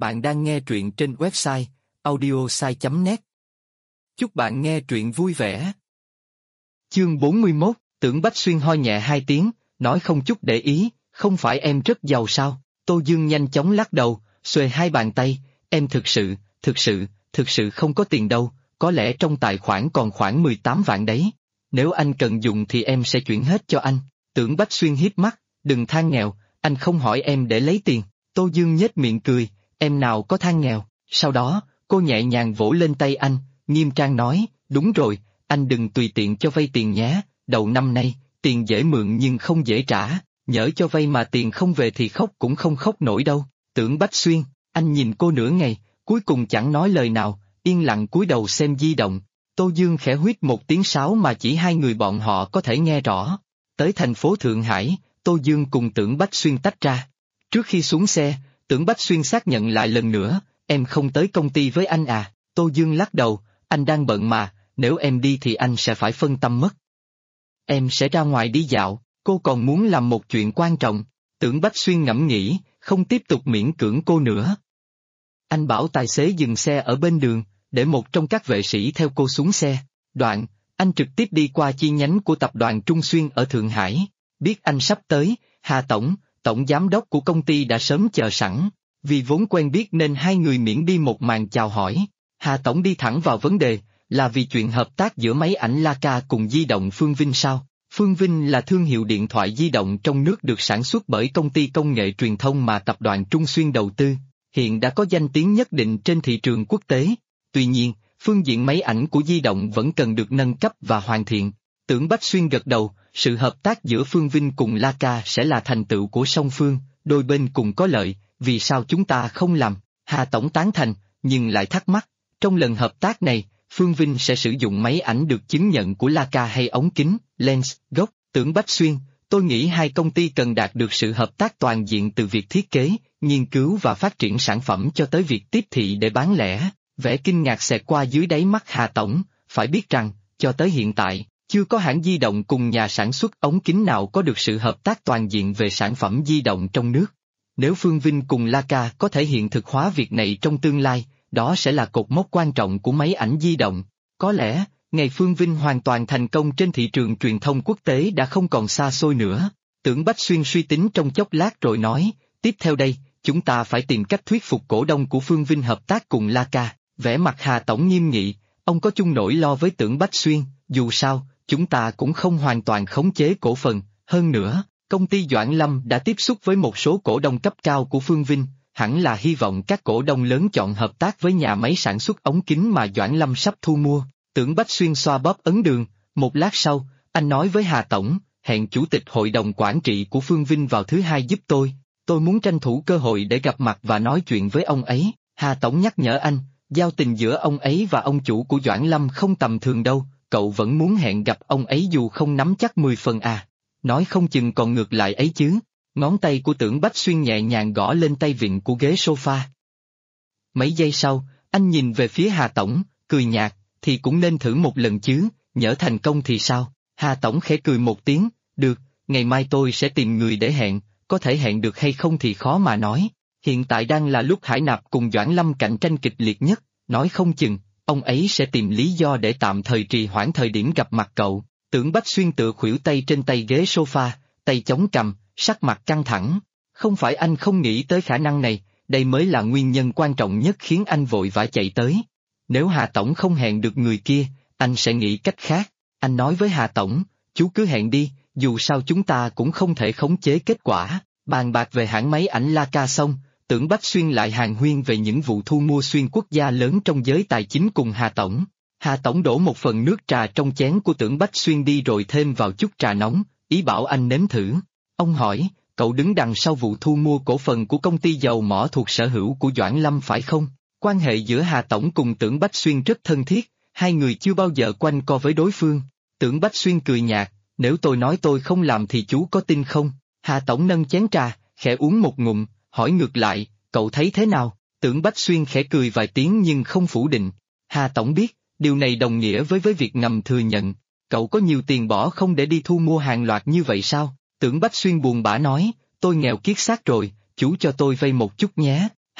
Bạn đang nghe truyện trên website audiosai.net. Chúc bạn nghe truyện vui vẻ. Chương 41, Tưởng Bách Xuyên ho nhẹ hai tiếng, nói không chút để ý, không phải em rất giàu sao? Tô Dương nhanh chóng lắc đầu, xuề hai bàn tay, em thực sự không có tiền đâu, có lẽ trong tài khoản còn khoảng 18 vạn đấy. Nếu anh cần dùng thì em sẽ chuyển hết cho anh. Tưởng Bách Xuyên híp mắt, đừng than nghèo, anh không hỏi em để lấy tiền. Tô Dương nhếch miệng cười, em nào có than nghèo. Sau đó, cô nhẹ nhàng vỗ lên tay anh, nghiêm trang nói, đúng rồi, anh đừng tùy tiện cho vay tiền nhé, đầu năm nay, tiền dễ mượn nhưng không dễ trả, nhỡ cho vay mà tiền không về thì khóc cũng không khóc nổi đâu. Tưởng Bách Xuyên, anh nhìn cô nửa ngày, cuối cùng chẳng nói lời nào, yên lặng cúi đầu xem di động. Tô Dương khẽ huýt một tiếng sáo mà chỉ hai người bọn họ có thể nghe rõ. Tới thành phố Thượng Hải, Tô Dương cùng Tưởng Bách Xuyên tách ra. Trước khi xuống xe, Tưởng Bách Xuyên xác nhận lại lần nữa, em không tới công ty với anh à? Tô Dương lắc đầu, anh đang bận mà, nếu em đi thì anh sẽ phải phân tâm mất. Em sẽ ra ngoài đi dạo, cô còn muốn làm một chuyện quan trọng. Tưởng Bách Xuyên ngẫm nghĩ, không tiếp tục miễn cưỡng cô nữa. Anh bảo tài xế dừng xe ở bên đường, để một trong các vệ sĩ theo cô xuống xe. Đoạn, anh trực tiếp đi qua chi nhánh của tập đoàn Trung Xuyên ở Thượng Hải. Biết anh sắp tới, Hà Tổng giám đốc của công ty đã sớm chờ sẵn. Vì vốn quen biết nên hai người miễn đi một màn chào hỏi. Hà Tổng đi thẳng vào vấn đề, là vì chuyện hợp tác giữa máy ảnh Leica cùng di động Phương Vinh sao? Phương Vinh là thương hiệu điện thoại di động trong nước được sản xuất bởi công ty công nghệ truyền thông mà tập đoàn Trung Xuyên đầu tư, hiện đã có danh tiếng nhất định trên thị trường quốc tế. Tuy nhiên, phương diện máy ảnh của di động vẫn cần được nâng cấp và hoàn thiện. Tưởng Bách Xuyên gật đầu, sự hợp tác giữa Phương Vinh cùng Leica sẽ là thành tựu của song phương, đôi bên cùng có lợi, vì sao chúng ta không làm? Hà Tổng tán thành, nhưng lại thắc mắc, trong lần hợp tác này, Phương Vinh sẽ sử dụng máy ảnh được chứng nhận của Leica hay ống kính, lens, gốc? Tưởng Bách Xuyên, tôi nghĩ hai công ty cần đạt được sự hợp tác toàn diện từ việc thiết kế, nghiên cứu và phát triển sản phẩm cho tới việc tiếp thị để bán lẻ. Vẻ kinh ngạc xẹt qua dưới đáy mắt Hà Tổng, phải biết rằng, cho tới hiện tại, chưa có hãng di động cùng nhà sản xuất ống kính nào có được sự hợp tác toàn diện về sản phẩm di động trong nước. Nếu Phương Vinh cùng Leica có thể hiện thực hóa việc này trong tương lai, đó sẽ là cột mốc quan trọng của máy ảnh di động. Có lẽ, ngày Phương Vinh hoàn toàn thành công trên thị trường truyền thông quốc tế đã không còn xa xôi nữa. Tưởng Bách Xuyên suy tính trong chốc lát rồi nói, tiếp theo đây, chúng ta phải tìm cách thuyết phục cổ đông của Phương Vinh hợp tác cùng Leica. Vẻ mặt Hà Tổng nghiêm nghị, ông có chung nỗi lo với Tưởng Bách Xuyên, dù sao, chúng ta cũng không hoàn toàn khống chế cổ phần, hơn nữa, công ty Doãn Lâm đã tiếp xúc với một số cổ đông cấp cao của Phương Vinh, hẳn là hy vọng các cổ đông lớn chọn hợp tác với nhà máy sản xuất ống kính mà Doãn Lâm sắp thu mua. Tưởng Bách Xuyên xoa bóp ấn đường, một lát sau, anh nói với Hà Tổng, hẹn chủ tịch hội đồng quản trị của Phương Vinh vào thứ Hai giúp tôi muốn tranh thủ cơ hội để gặp mặt và nói chuyện với ông ấy. Hà Tổng nhắc nhở anh, giao tình giữa ông ấy và ông chủ của Doãn Lâm không tầm thường đâu, cậu vẫn muốn hẹn gặp ông ấy dù không nắm chắc 10 phần à, nói không chừng còn ngược lại ấy chứ. Ngón tay của Tưởng Bách Xuyên nhẹ nhàng gõ lên tay vịn của ghế sofa. Mấy giây sau, anh nhìn về phía Hà Tổng, cười nhạt, thì cũng nên thử một lần chứ, nhỡ thành công thì sao? Hà Tổng khẽ cười một tiếng, được, ngày mai tôi sẽ tìm người để hẹn, có thể hẹn được hay không thì khó mà nói. Hiện tại đang là lúc Hải Nạp cùng Doãn Lâm cạnh tranh kịch liệt nhất, nói không chừng, ông ấy sẽ tìm lý do để tạm thời trì hoãn thời điểm gặp mặt cậu. Tưởng Bách Xuyên tựa khuỷu tay trên tay ghế sofa, tay chống cằm, sắc mặt căng thẳng. Không phải anh không nghĩ tới khả năng này, đây mới là nguyên nhân quan trọng nhất khiến anh vội vã chạy tới. Nếu Hà Tổng không hẹn được người kia, anh sẽ nghĩ cách khác. Anh nói với Hà Tổng, chú cứ hẹn đi, dù sao chúng ta cũng không thể khống chế kết quả. Bàn bạc về hãng máy ảnh Leica xong, Tưởng Bách Xuyên lại hàn huyên về những vụ thu mua xuyên quốc gia lớn trong giới tài chính cùng Hà Tổng. Hà Tổng đổ một phần nước trà trong chén của Tưởng Bách Xuyên đi rồi thêm vào chút trà nóng, ý bảo anh nếm thử. Ông hỏi, cậu đứng đằng sau vụ thu mua cổ phần của công ty dầu mỏ thuộc sở hữu của Doãn Lâm phải không? Quan hệ giữa Hà Tổng cùng Tưởng Bách Xuyên rất thân thiết, hai người chưa bao giờ quanh co với đối phương. Tưởng Bách Xuyên cười nhạt, nếu tôi nói tôi không làm thì chú có tin không? Hà Tổng nâng chén trà, khẽ uống một ngụm, hỏi ngược lại, cậu thấy thế nào? Tưởng Bách Xuyên khẽ cười vài tiếng nhưng không phủ định. Hà Tổng biết, điều này đồng nghĩa với việc ngầm thừa nhận. Cậu có nhiều tiền bỏ không để đi thu mua hàng loạt như vậy sao? Tưởng Bách Xuyên buồn bã nói, tôi nghèo kiết xác rồi, chú cho tôi vay một chút nhé.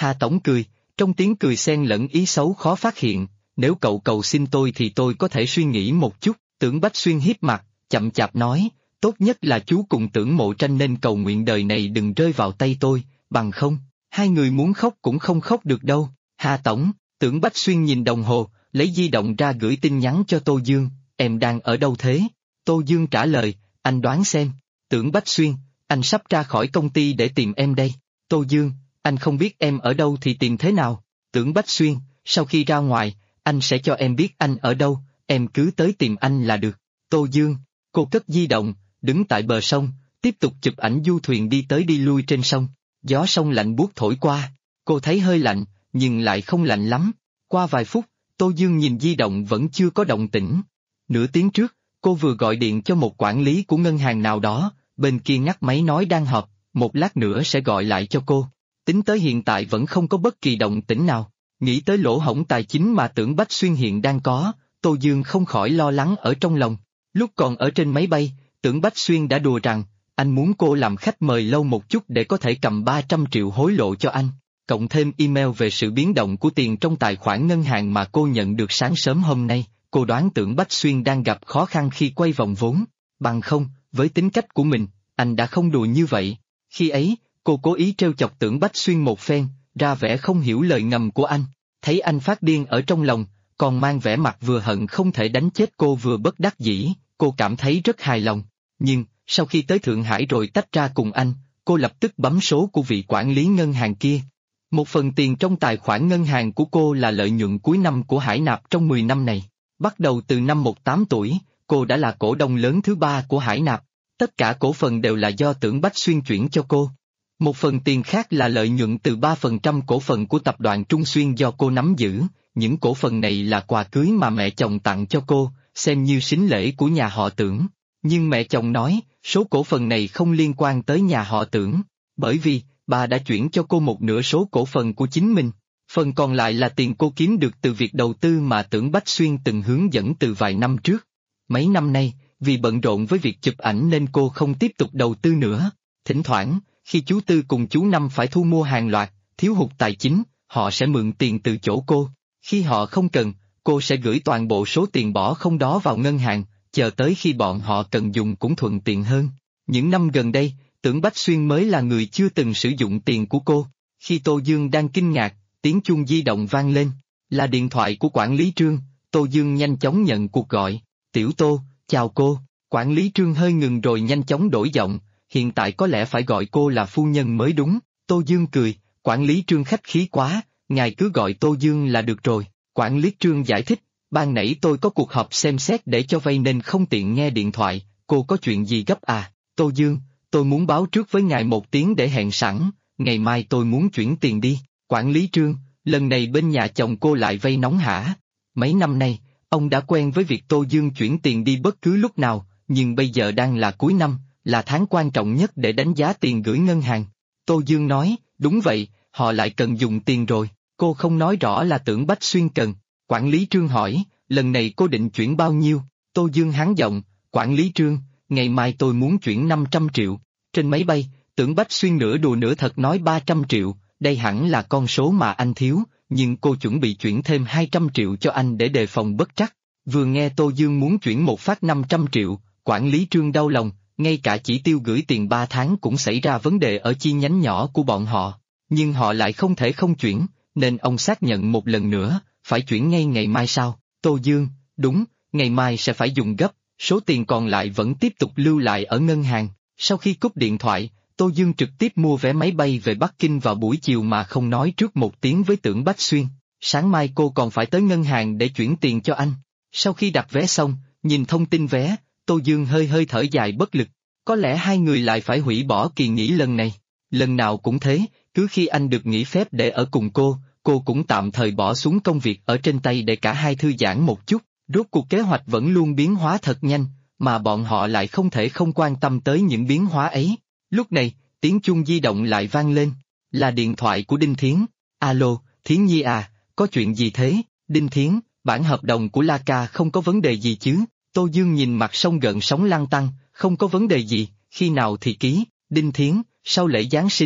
Hà Tổng cười, trong tiếng cười xen lẫn ý xấu khó phát hiện, nếu cậu cầu xin tôi thì tôi có thể suy nghĩ một chút. Tưởng Bách Xuyên hiếp mặt, chậm chạp nói, tốt nhất là chú cùng Tưởng Mộ Tranh nên cầu nguyện đời này đừng rơi vào tay tôi, bằng không, hai người muốn khóc cũng không khóc được đâu. Hà Tổng, Tưởng Bách Xuyên nhìn đồng hồ, lấy di động ra gửi tin nhắn cho Tô Dương, em đang ở đâu thế? Tô Dương trả lời, anh đoán xem. Tưởng Bách Xuyên, anh sắp ra khỏi công ty để tìm em đây. Tô Dương, anh không biết em ở đâu thì tìm thế nào? Tưởng Bách Xuyên, sau khi ra ngoài, anh sẽ cho em biết anh ở đâu, em cứ tới tìm anh là được. Tô Dương, cô cất di động, đứng tại bờ sông, tiếp tục chụp ảnh du thuyền đi tới đi lui trên sông. Gió sông lạnh buốt thổi qua, cô thấy hơi lạnh, nhưng lại không lạnh lắm. Qua vài phút, Tô Dương nhìn di động vẫn chưa có động tĩnh. Nửa tiếng trước, cô vừa gọi điện cho một quản lý của ngân hàng nào đó, bên kia ngắt máy nói đang họp, một lát nữa sẽ gọi lại cho cô. Tính tới hiện tại vẫn không có bất kỳ động tĩnh nào. Nghĩ tới lỗ hổng tài chính mà Tưởng Bách Xuyên hiện đang có, Tô Dương không khỏi lo lắng ở trong lòng. Lúc còn ở trên máy bay, Tưởng Bách Xuyên đã đùa rằng, anh muốn cô làm khách mời lâu một chút để có thể cầm 300 triệu hối lộ cho anh, cộng thêm email về sự biến động của tiền trong tài khoản ngân hàng mà cô nhận được sáng sớm hôm nay. Cô đoán Tưởng Bách Xuyên đang gặp khó khăn khi quay vòng vốn, bằng không, với tính cách của mình, anh đã không đùa như vậy. Khi ấy, cô cố ý trêu chọc Tưởng Bách Xuyên một phen, ra vẻ không hiểu lời ngầm của anh, thấy anh phát điên ở trong lòng, còn mang vẻ mặt vừa hận không thể đánh chết cô vừa bất đắc dĩ, cô cảm thấy rất hài lòng. Nhưng, sau khi tới Thượng Hải rồi tách ra cùng anh, cô lập tức bấm số của vị quản lý ngân hàng kia. Một phần tiền trong tài khoản ngân hàng của cô là lợi nhuận cuối năm của Hải Nạp trong 10 năm này. Bắt đầu từ năm 18 tuổi, cô đã là cổ đông lớn thứ 3 của Hải Nạp. Tất cả cổ phần đều là do Tưởng Bách Xuyên chuyển cho cô. Một phần tiền khác là lợi nhuận từ 3% cổ phần của tập đoàn Trung Xuyên do cô nắm giữ. Những cổ phần này là quà cưới mà mẹ chồng tặng cho cô, xem như sính lễ của nhà họ Tưởng. Nhưng mẹ chồng nói, số cổ phần này không liên quan tới nhà họ Tưởng, bởi vì bà đã chuyển cho cô một nửa số cổ phần của chính mình. Phần còn lại là tiền cô kiếm được từ việc đầu tư mà Tưởng Bách Xuyên từng hướng dẫn từ vài năm trước. Mấy năm nay, vì bận rộn với việc chụp ảnh nên cô không tiếp tục đầu tư nữa. Thỉnh thoảng, khi chú Tư cùng chú Năm phải thu mua hàng loạt, thiếu hụt tài chính, họ sẽ mượn tiền từ chỗ cô. Khi họ không cần, cô sẽ gửi toàn bộ số tiền bỏ không đó vào ngân hàng, chờ tới khi bọn họ cần dùng cũng thuận tiện hơn. Những năm gần đây, Tưởng Bách Xuyên mới là người chưa từng sử dụng tiền của cô. Khi Tô Dương đang kinh ngạc, tiếng chuông di động vang lên, là điện thoại của quản lý Trương. Tô Dương nhanh chóng nhận cuộc gọi. Tiểu Tô, chào cô. Quản lý Trương hơi ngừng rồi nhanh chóng đổi giọng, hiện tại có lẽ phải gọi cô là phu nhân mới đúng. Tô Dương cười, quản lý Trương khách khí quá, ngài cứ gọi Tô Dương là được rồi. Quản lý Trương giải thích, ban nãy tôi có cuộc họp xem xét để cho vay nên không tiện nghe điện thoại, cô có chuyện gì gấp à? Tô Dương, tôi muốn báo trước với ngài một tiếng để hẹn sẵn, ngày mai tôi muốn chuyển tiền đi. Quản lý Trương, lần này bên nhà chồng cô lại vay nóng hả? Mấy năm nay, ông đã quen với việc Tô Dương chuyển tiền đi bất cứ lúc nào, nhưng bây giờ đang là cuối năm, là tháng quan trọng nhất để đánh giá tiền gửi ngân hàng. Tô Dương nói, đúng vậy, họ lại cần dùng tiền rồi, cô không nói rõ là Tưởng Bách Xuyên cần. Quản lý Trương hỏi, lần này cô định chuyển bao nhiêu? Tô Dương hắng giọng, quản lý Trương, ngày mai tôi muốn chuyển 500 triệu. Trên máy bay, Tưởng Bách Xuyên nửa đùa nửa thật nói 300 triệu, đây hẳn là con số mà anh thiếu, nhưng cô chuẩn bị chuyển thêm 200 triệu cho anh để đề phòng bất trắc. Vừa nghe Tô Dương muốn chuyển một phát 500 triệu, quản lý Trương đau lòng, ngay cả chỉ tiêu gửi tiền 3 tháng cũng xảy ra vấn đề ở chi nhánh nhỏ của bọn họ, nhưng họ lại không thể không chuyển, nên ông xác nhận một lần nữa, phải chuyển ngay ngày mai sao? Tô Dương, đúng, ngày mai sẽ phải dùng gấp, số tiền còn lại vẫn tiếp tục lưu lại ở ngân hàng. Sau khi cúp điện thoại, Tô Dương trực tiếp mua vé máy bay về Bắc Kinh vào buổi chiều mà không nói trước một tiếng với Tưởng Bách Xuyên. Sáng mai cô còn phải tới ngân hàng để chuyển tiền cho anh. Sau khi đặt vé xong, nhìn thông tin vé, Tô Dương hơi hơi thở dài bất lực. Có lẽ hai người lại phải hủy bỏ kỳ nghỉ lần này. Lần nào cũng thế, cứ khi anh được nghỉ phép để ở cùng cô cũng tạm thời bỏ xuống công việc ở trên tay để cả hai thư giãn một chút. Rốt cuộc kế hoạch vẫn luôn biến hóa thật nhanh, mà bọn họ lại không thể không quan tâm tới những biến hóa ấy. Lúc này, tiếng chuông di động lại vang lên, là điện thoại của Đinh Thiến. Alo, Thiến Nhi à, có chuyện gì thế? Đinh Thiến, bản hợp đồng của La Ca không có vấn đề gì chứ? Tô Dương nhìn mặt sông gợn sóng lăn tăn, không có vấn đề gì, khi nào thì ký? Đinh Thiến, sau lễ Giáng sinh,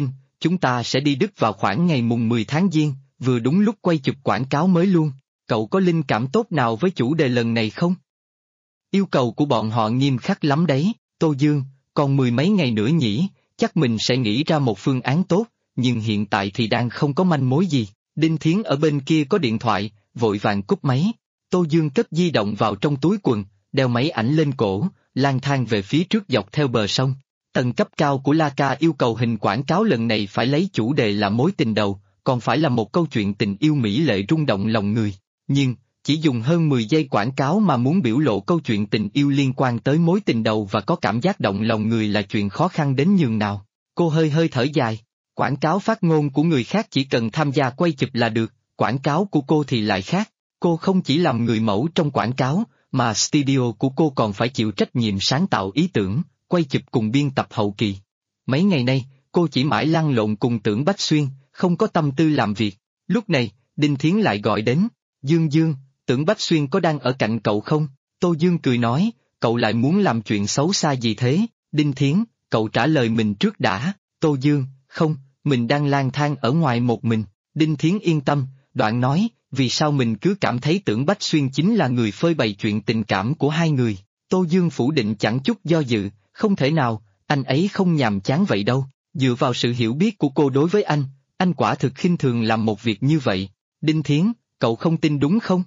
chúng ta sẽ đi Đức vào khoảng ngày mùng 10 tháng Giêng, vừa đúng lúc quay chụp quảng cáo mới luôn. Cậu có linh cảm tốt nào với chủ đề lần này không? Yêu cầu của bọn họ nghiêm khắc lắm đấy, Tô Dương, còn 10 mấy ngày nữa nhỉ, chắc mình sẽ nghĩ ra một phương án tốt, nhưng hiện tại thì đang không có manh mối gì. Đinh Thiến ở bên kia có điện thoại, vội vàng cúp máy. Tô Dương cất di động vào trong túi quần, đeo máy ảnh lên cổ, lang thang về phía trước dọc theo bờ sông. Tầng cấp cao của La Ca yêu cầu hình quảng cáo lần này phải lấy chủ đề là mối tình đầu, còn phải là một câu chuyện tình yêu mỹ lệ rung động lòng người. Nhưng, chỉ dùng hơn 10 giây quảng cáo mà muốn biểu lộ câu chuyện tình yêu liên quan tới mối tình đầu và có cảm giác động lòng người là chuyện khó khăn đến nhường nào. Cô hơi hơi thở dài. Quảng cáo phát ngôn của người khác chỉ cần tham gia quay chụp là được, quảng cáo của cô thì lại khác. Cô không chỉ làm người mẫu trong quảng cáo, mà studio của cô còn phải chịu trách nhiệm sáng tạo ý tưởng, quay chụp cùng biên tập hậu kỳ. Mấy ngày nay, cô chỉ mãi lăn lộn cùng Tưởng Bách Xuyên, không có tâm tư làm việc. Lúc này, Đinh Thiến lại gọi đến. Dương Dương, Tưởng Bách Xuyên có đang ở cạnh cậu không? Tô Dương cười nói, cậu lại muốn làm chuyện xấu xa gì thế? Đinh Thiến, cậu trả lời mình trước đã. Tô Dương, không, mình đang lang thang ở ngoài một mình. Đinh Thiến yên tâm, đoạn nói, vì sao mình cứ cảm thấy Tưởng Bách Xuyên chính là người phơi bày chuyện tình cảm của hai người. Tô Dương phủ định chẳng chút do dự, không thể nào, anh ấy không nhàm chán vậy đâu. Dựa vào sự hiểu biết của cô đối với anh quả thực khinh thường làm một việc như vậy. Đinh Thiến, cậu không tin đúng không?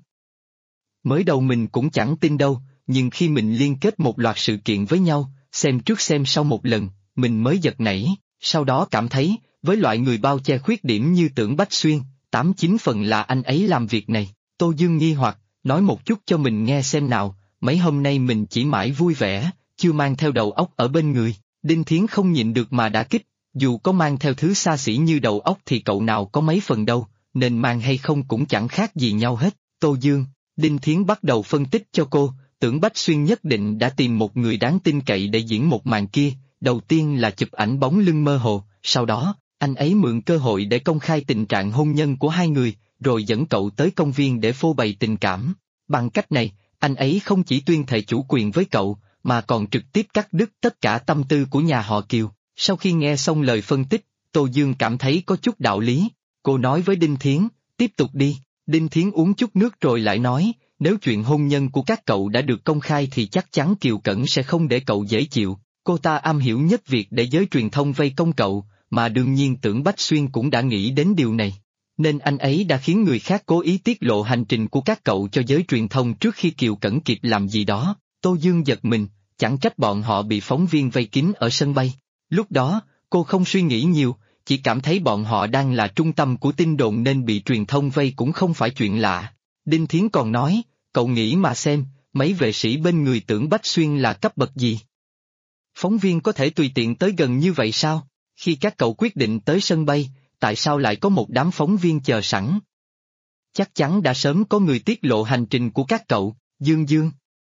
Mới đầu mình cũng chẳng tin đâu, nhưng khi mình liên kết một loạt sự kiện với nhau, xem trước xem sau một lần, mình mới giật nảy, sau đó cảm thấy, với loại người bao che khuyết điểm như Tưởng Bách Xuyên, 8-9 phần là anh ấy làm việc này. Tô Dương nghi hoặc, nói một chút cho mình nghe xem nào, mấy hôm nay mình chỉ mãi vui vẻ, chưa mang theo đầu óc ở bên người. Đinh Thiến không nhịn được mà đả kích, dù có mang theo thứ xa xỉ như đầu óc thì cậu nào có mấy phần đâu, nên mang hay không cũng chẳng khác gì nhau hết. Tô Dương, Đinh Thiến bắt đầu phân tích cho cô, Tưởng Bách Xuyên nhất định đã tìm một người đáng tin cậy để diễn một màn kia, đầu tiên là chụp ảnh bóng lưng mơ hồ, sau đó, anh ấy mượn cơ hội để công khai tình trạng hôn nhân của hai người, rồi dẫn cậu tới công viên để phô bày tình cảm. Bằng cách này, anh ấy không chỉ tuyên thệ chủ quyền với cậu, mà còn trực tiếp cắt đứt tất cả tâm tư của nhà họ Kiều. Sau khi nghe xong lời phân tích, Tô Dương cảm thấy có chút đạo lý. Cô nói với Đinh Thiến, tiếp tục đi. Đinh Thiến uống chút nước rồi lại nói, nếu chuyện hôn nhân của các cậu đã được công khai thì chắc chắn Kiều Cẩn sẽ không để cậu dễ chịu. Cô ta am hiểu nhất việc để giới truyền thông vây công cậu, mà đương nhiên Tưởng Bách Xuyên cũng đã nghĩ đến điều này. Nên anh ấy đã khiến người khác cố ý tiết lộ hành trình của các cậu cho giới truyền thông trước khi Kiều Cẩn kịp làm gì đó. Tô Dương giật mình, chẳng trách bọn họ bị phóng viên vây kín ở sân bay. Lúc đó, cô không suy nghĩ nhiều, chỉ cảm thấy bọn họ đang là trung tâm của tin đồn nên bị truyền thông vây cũng không phải chuyện lạ. Đinh Thiến còn nói, cậu nghĩ mà xem, mấy vệ sĩ bên người Tưởng Bách Xuyên là cấp bậc gì? Phóng viên có thể tùy tiện tới gần như vậy sao? Khi các cậu quyết định tới sân bay, tại sao lại có một đám phóng viên chờ sẵn? Chắc chắn đã sớm có người tiết lộ hành trình của các cậu. Dương Dương.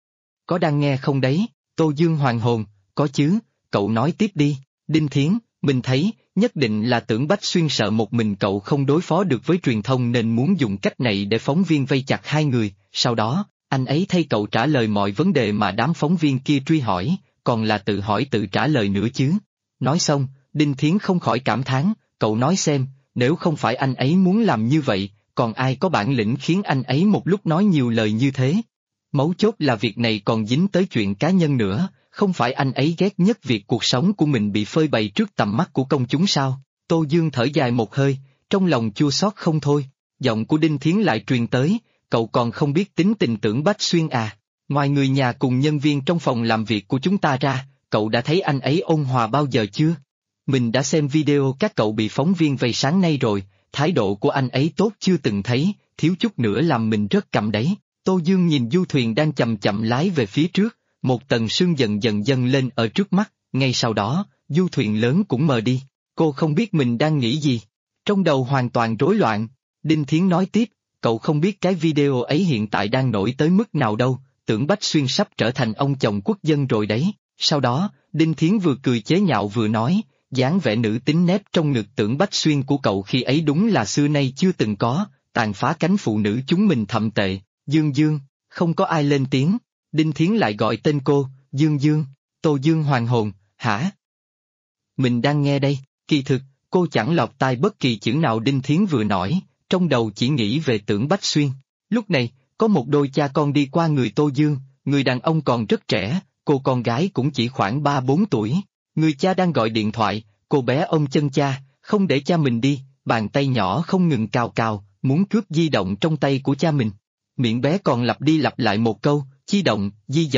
Có đang nghe không đấy? Tô Dương hoàn hồn, có chứ, cậu nói tiếp đi. Đinh Thiến, mình thấy, nhất định là Tưởng Bách Xuyên sợ một mình cậu không đối phó được với truyền thông nên muốn dùng cách này để phóng viên vây chặt hai người, sau đó, anh ấy thay cậu trả lời mọi vấn đề mà đám phóng viên kia truy hỏi, còn là tự hỏi tự trả lời nữa chứ. Nói xong, Đinh Thiến không khỏi cảm thán, cậu nói xem, nếu không phải anh ấy muốn làm như vậy, còn ai có bản lĩnh khiến anh ấy một lúc nói nhiều lời như thế? Mấu chốt là việc này còn dính tới chuyện cá nhân nữa, không phải anh ấy ghét nhất việc cuộc sống của mình bị phơi bày trước tầm mắt của công chúng sao? Tô Dương thở dài một hơi, trong lòng chua xót không thôi, giọng của Đinh Thiến lại truyền tới, cậu còn không biết tính tình Tưởng Bách Xuyên à? Ngoài người nhà cùng nhân viên trong phòng làm việc của chúng ta ra, cậu đã thấy anh ấy ôn hòa bao giờ chưa? Mình đã xem video các cậu bị phóng viên vây sáng nay rồi, thái độ của anh ấy tốt chưa từng thấy, thiếu chút nữa làm mình rất căm đấy. Tô Dương nhìn du thuyền đang chậm chậm lái về phía trước, một tầng sương dần dần dâng lên ở trước mắt, ngay sau đó, du thuyền lớn cũng mờ đi. Cô không biết mình đang nghĩ gì, trong đầu hoàn toàn rối loạn. Đinh Thiến nói tiếp, cậu không biết cái video ấy hiện tại đang nổi tới mức nào đâu, Tưởng Bách Xuyên sắp trở thành ông chồng quốc dân rồi đấy. Sau đó, Đinh Thiến vừa cười chế nhạo vừa nói, dáng vẻ nữ tính nép trong ngực Tưởng Bách Xuyên của cậu khi ấy đúng là xưa nay chưa từng có, tàn phá cánh phụ nữ chúng mình thậm tệ. Dương Dương, không có ai lên tiếng. Đinh Thiến lại gọi tên cô, Dương Dương. Tô Dương hoàn hồn, hả? Mình đang nghe đây. Kỳ thực, cô chẳng lọt tai bất kỳ chữ nào Đinh Thiến vừa nói, trong đầu chỉ nghĩ về Tưởng Bách Xuyên. Lúc này, có một đôi cha con đi qua người Tô Dương, người đàn ông còn rất trẻ, cô con gái cũng chỉ khoảng 3-4 tuổi. Người cha đang gọi điện thoại, cô bé ôm chân cha, không để cha mình đi, bàn tay nhỏ không ngừng cào cào, muốn cướp di động trong tay của cha mình. Miệng bé còn lặp đi lặp lại một câu, di động,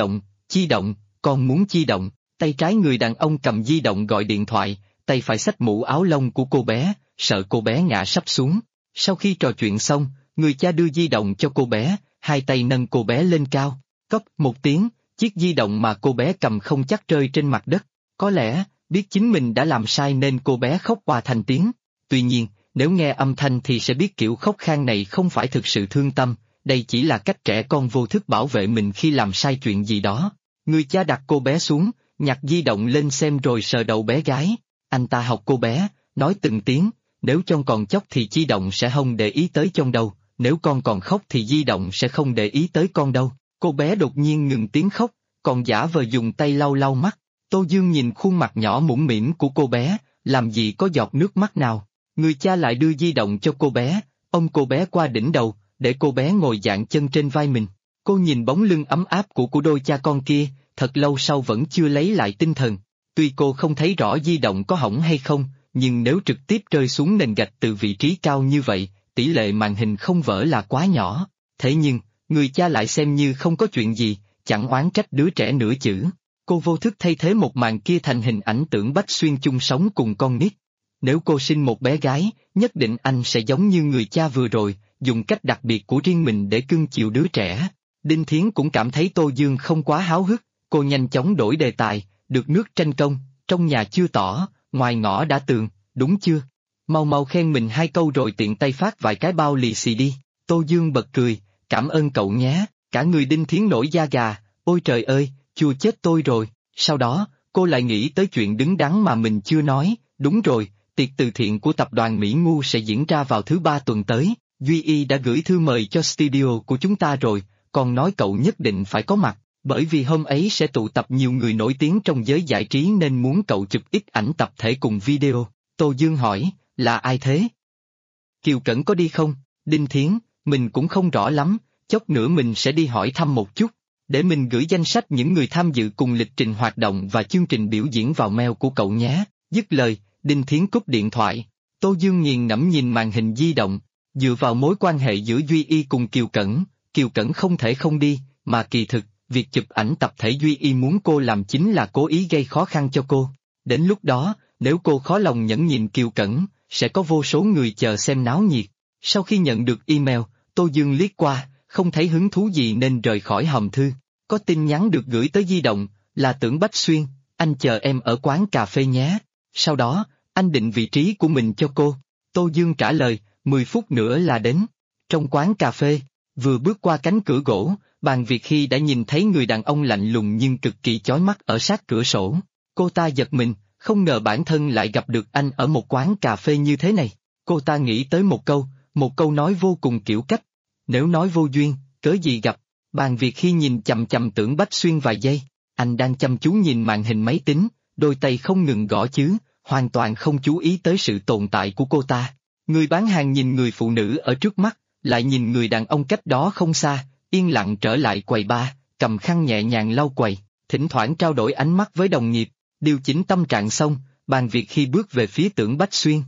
di động, con muốn di động. Tay trái người đàn ông cầm di động gọi điện thoại, tay phải xách mũ áo lông của cô bé, sợ cô bé ngã sắp xuống. Sau khi trò chuyện xong, người cha đưa di động cho cô bé, hai tay nâng cô bé lên cao. Cốc một tiếng, chiếc di động mà cô bé cầm không chắc rơi trên mặt đất. Có lẽ, biết chính mình đã làm sai nên cô bé khóc òa thành tiếng. Tuy nhiên, nếu nghe âm thanh thì sẽ biết kiểu khóc khan này không phải thực sự thương tâm, đây chỉ là cách trẻ con vô thức bảo vệ mình khi làm sai chuyện gì đó. Người cha đặt cô bé xuống, nhặt di động lên xem rồi sờ đầu bé gái. Anh ta học cô bé, nói từng tiếng, nếu con còn chóc thì di động sẽ không để ý tới con đâu, nếu con còn khóc thì di động sẽ không để ý tới con đâu. Cô bé đột nhiên ngừng tiếng khóc, còn giả vờ dùng tay lau lau mắt. Tô Dương nhìn khuôn mặt nhỏ mũm mĩm của cô bé, làm gì có giọt nước mắt nào. Người cha lại đưa di động cho cô bé, ôm cô bé qua đỉnh đầu, để cô bé ngồi dạn chân trên vai mình. Cô nhìn bóng lưng ấm áp của đôi cha con kia, thật lâu sau vẫn chưa lấy lại tinh thần. Tuy cô không thấy rõ di động có hỏng hay không, nhưng nếu trực tiếp rơi xuống nền gạch từ vị trí cao như vậy, tỷ lệ màn hình không vỡ là quá nhỏ. Thế nhưng, người cha lại xem như không có chuyện gì, chẳng oán trách đứa trẻ nửa chữ. Cô vô thức thay thế một màn kia thành hình ảnh Tưởng Bách Xuyên chung sống cùng con nít. Nếu cô sinh một bé gái, nhất định anh sẽ giống như người cha vừa rồi, dùng cách đặc biệt của riêng mình để cưng chiều đứa trẻ. Đinh Thiến cũng cảm thấy Tô Dương không quá háo hức, cô nhanh chóng đổi đề tài, được nước tranh công, trong nhà chưa tỏ, ngoài ngõ đã tường, đúng chưa? Mau mau khen mình 2 câu rồi tiện tay phát vài cái bao lì xì đi. Tô Dương bật cười, cảm ơn cậu nhé, cả người Đinh Thiến nổi da gà, ôi trời ơi, chua chết tôi rồi. Sau đó, cô lại nghĩ tới chuyện đứng đắn mà mình chưa nói, đúng rồi, tiệc từ thiện của tập đoàn Mỹ Ngu sẽ diễn ra vào thứ 3 tuần tới, Duy Y đã gửi thư mời cho studio của chúng ta rồi, còn nói cậu nhất định phải có mặt, bởi vì hôm ấy sẽ tụ tập nhiều người nổi tiếng trong giới giải trí nên muốn cậu chụp ít ảnh tập thể cùng video. Tô Dương hỏi, là ai thế? Kiều Cẩn có đi không? Đinh Thiến, mình cũng không rõ lắm, chốc nữa mình sẽ đi hỏi thăm một chút, để mình gửi danh sách những người tham dự cùng lịch trình hoạt động và chương trình biểu diễn vào mail của cậu nhé. Dứt lời, Đinh Thiến cúp điện thoại. Tô Dương nghiền ngẫm nhìn màn hình di động, dựa vào mối quan hệ giữa Duy Y cùng Kiều Cẩn không thể không đi, mà kỳ thực, việc chụp ảnh tập thể Duy Y muốn cô làm chính là cố ý gây khó khăn cho cô. Đến lúc đó, nếu cô khó lòng nhẫn nhịn Kiều Cẩn, sẽ có vô số người chờ xem náo nhiệt. Sau khi nhận được email, Tô Dương liếc qua, không thấy hứng thú gì nên rời khỏi hòm thư. Có tin nhắn được gửi tới di động, là Tưởng Bách Xuyên, anh chờ em ở quán cà phê nhé. Sau đó, anh định vị trí của mình cho cô. Tô Dương trả lời, 10 phút nữa là đến. Trong quán cà phê, vừa bước qua cánh cửa gỗ, Bàn Việt Hy đã nhìn thấy người đàn ông lạnh lùng nhưng cực kỳ chói mắt ở sát cửa sổ. Cô ta giật mình, không ngờ bản thân lại gặp được anh ở một quán cà phê như thế này. Cô ta nghĩ tới một câu nói vô cùng kiểu cách. Nếu nói vô duyên, cớ gì gặp. Bàn Việt Hy nhìn chằm chằm Tưởng Bách Xuyên vài giây, anh đang chăm chú nhìn màn hình máy tính, đôi tay không ngừng gõ chữ, hoàn toàn không chú ý tới sự tồn tại của cô ta. Người bán hàng nhìn người phụ nữ ở trước mắt, lại nhìn người đàn ông cách đó không xa, yên lặng trở lại quầy bar, cầm khăn nhẹ nhàng lau quầy, thỉnh thoảng trao đổi ánh mắt với đồng nghiệp, điều chỉnh tâm trạng xong, Bàn Việt Hy bước về phía Tưởng Bách Xuyên.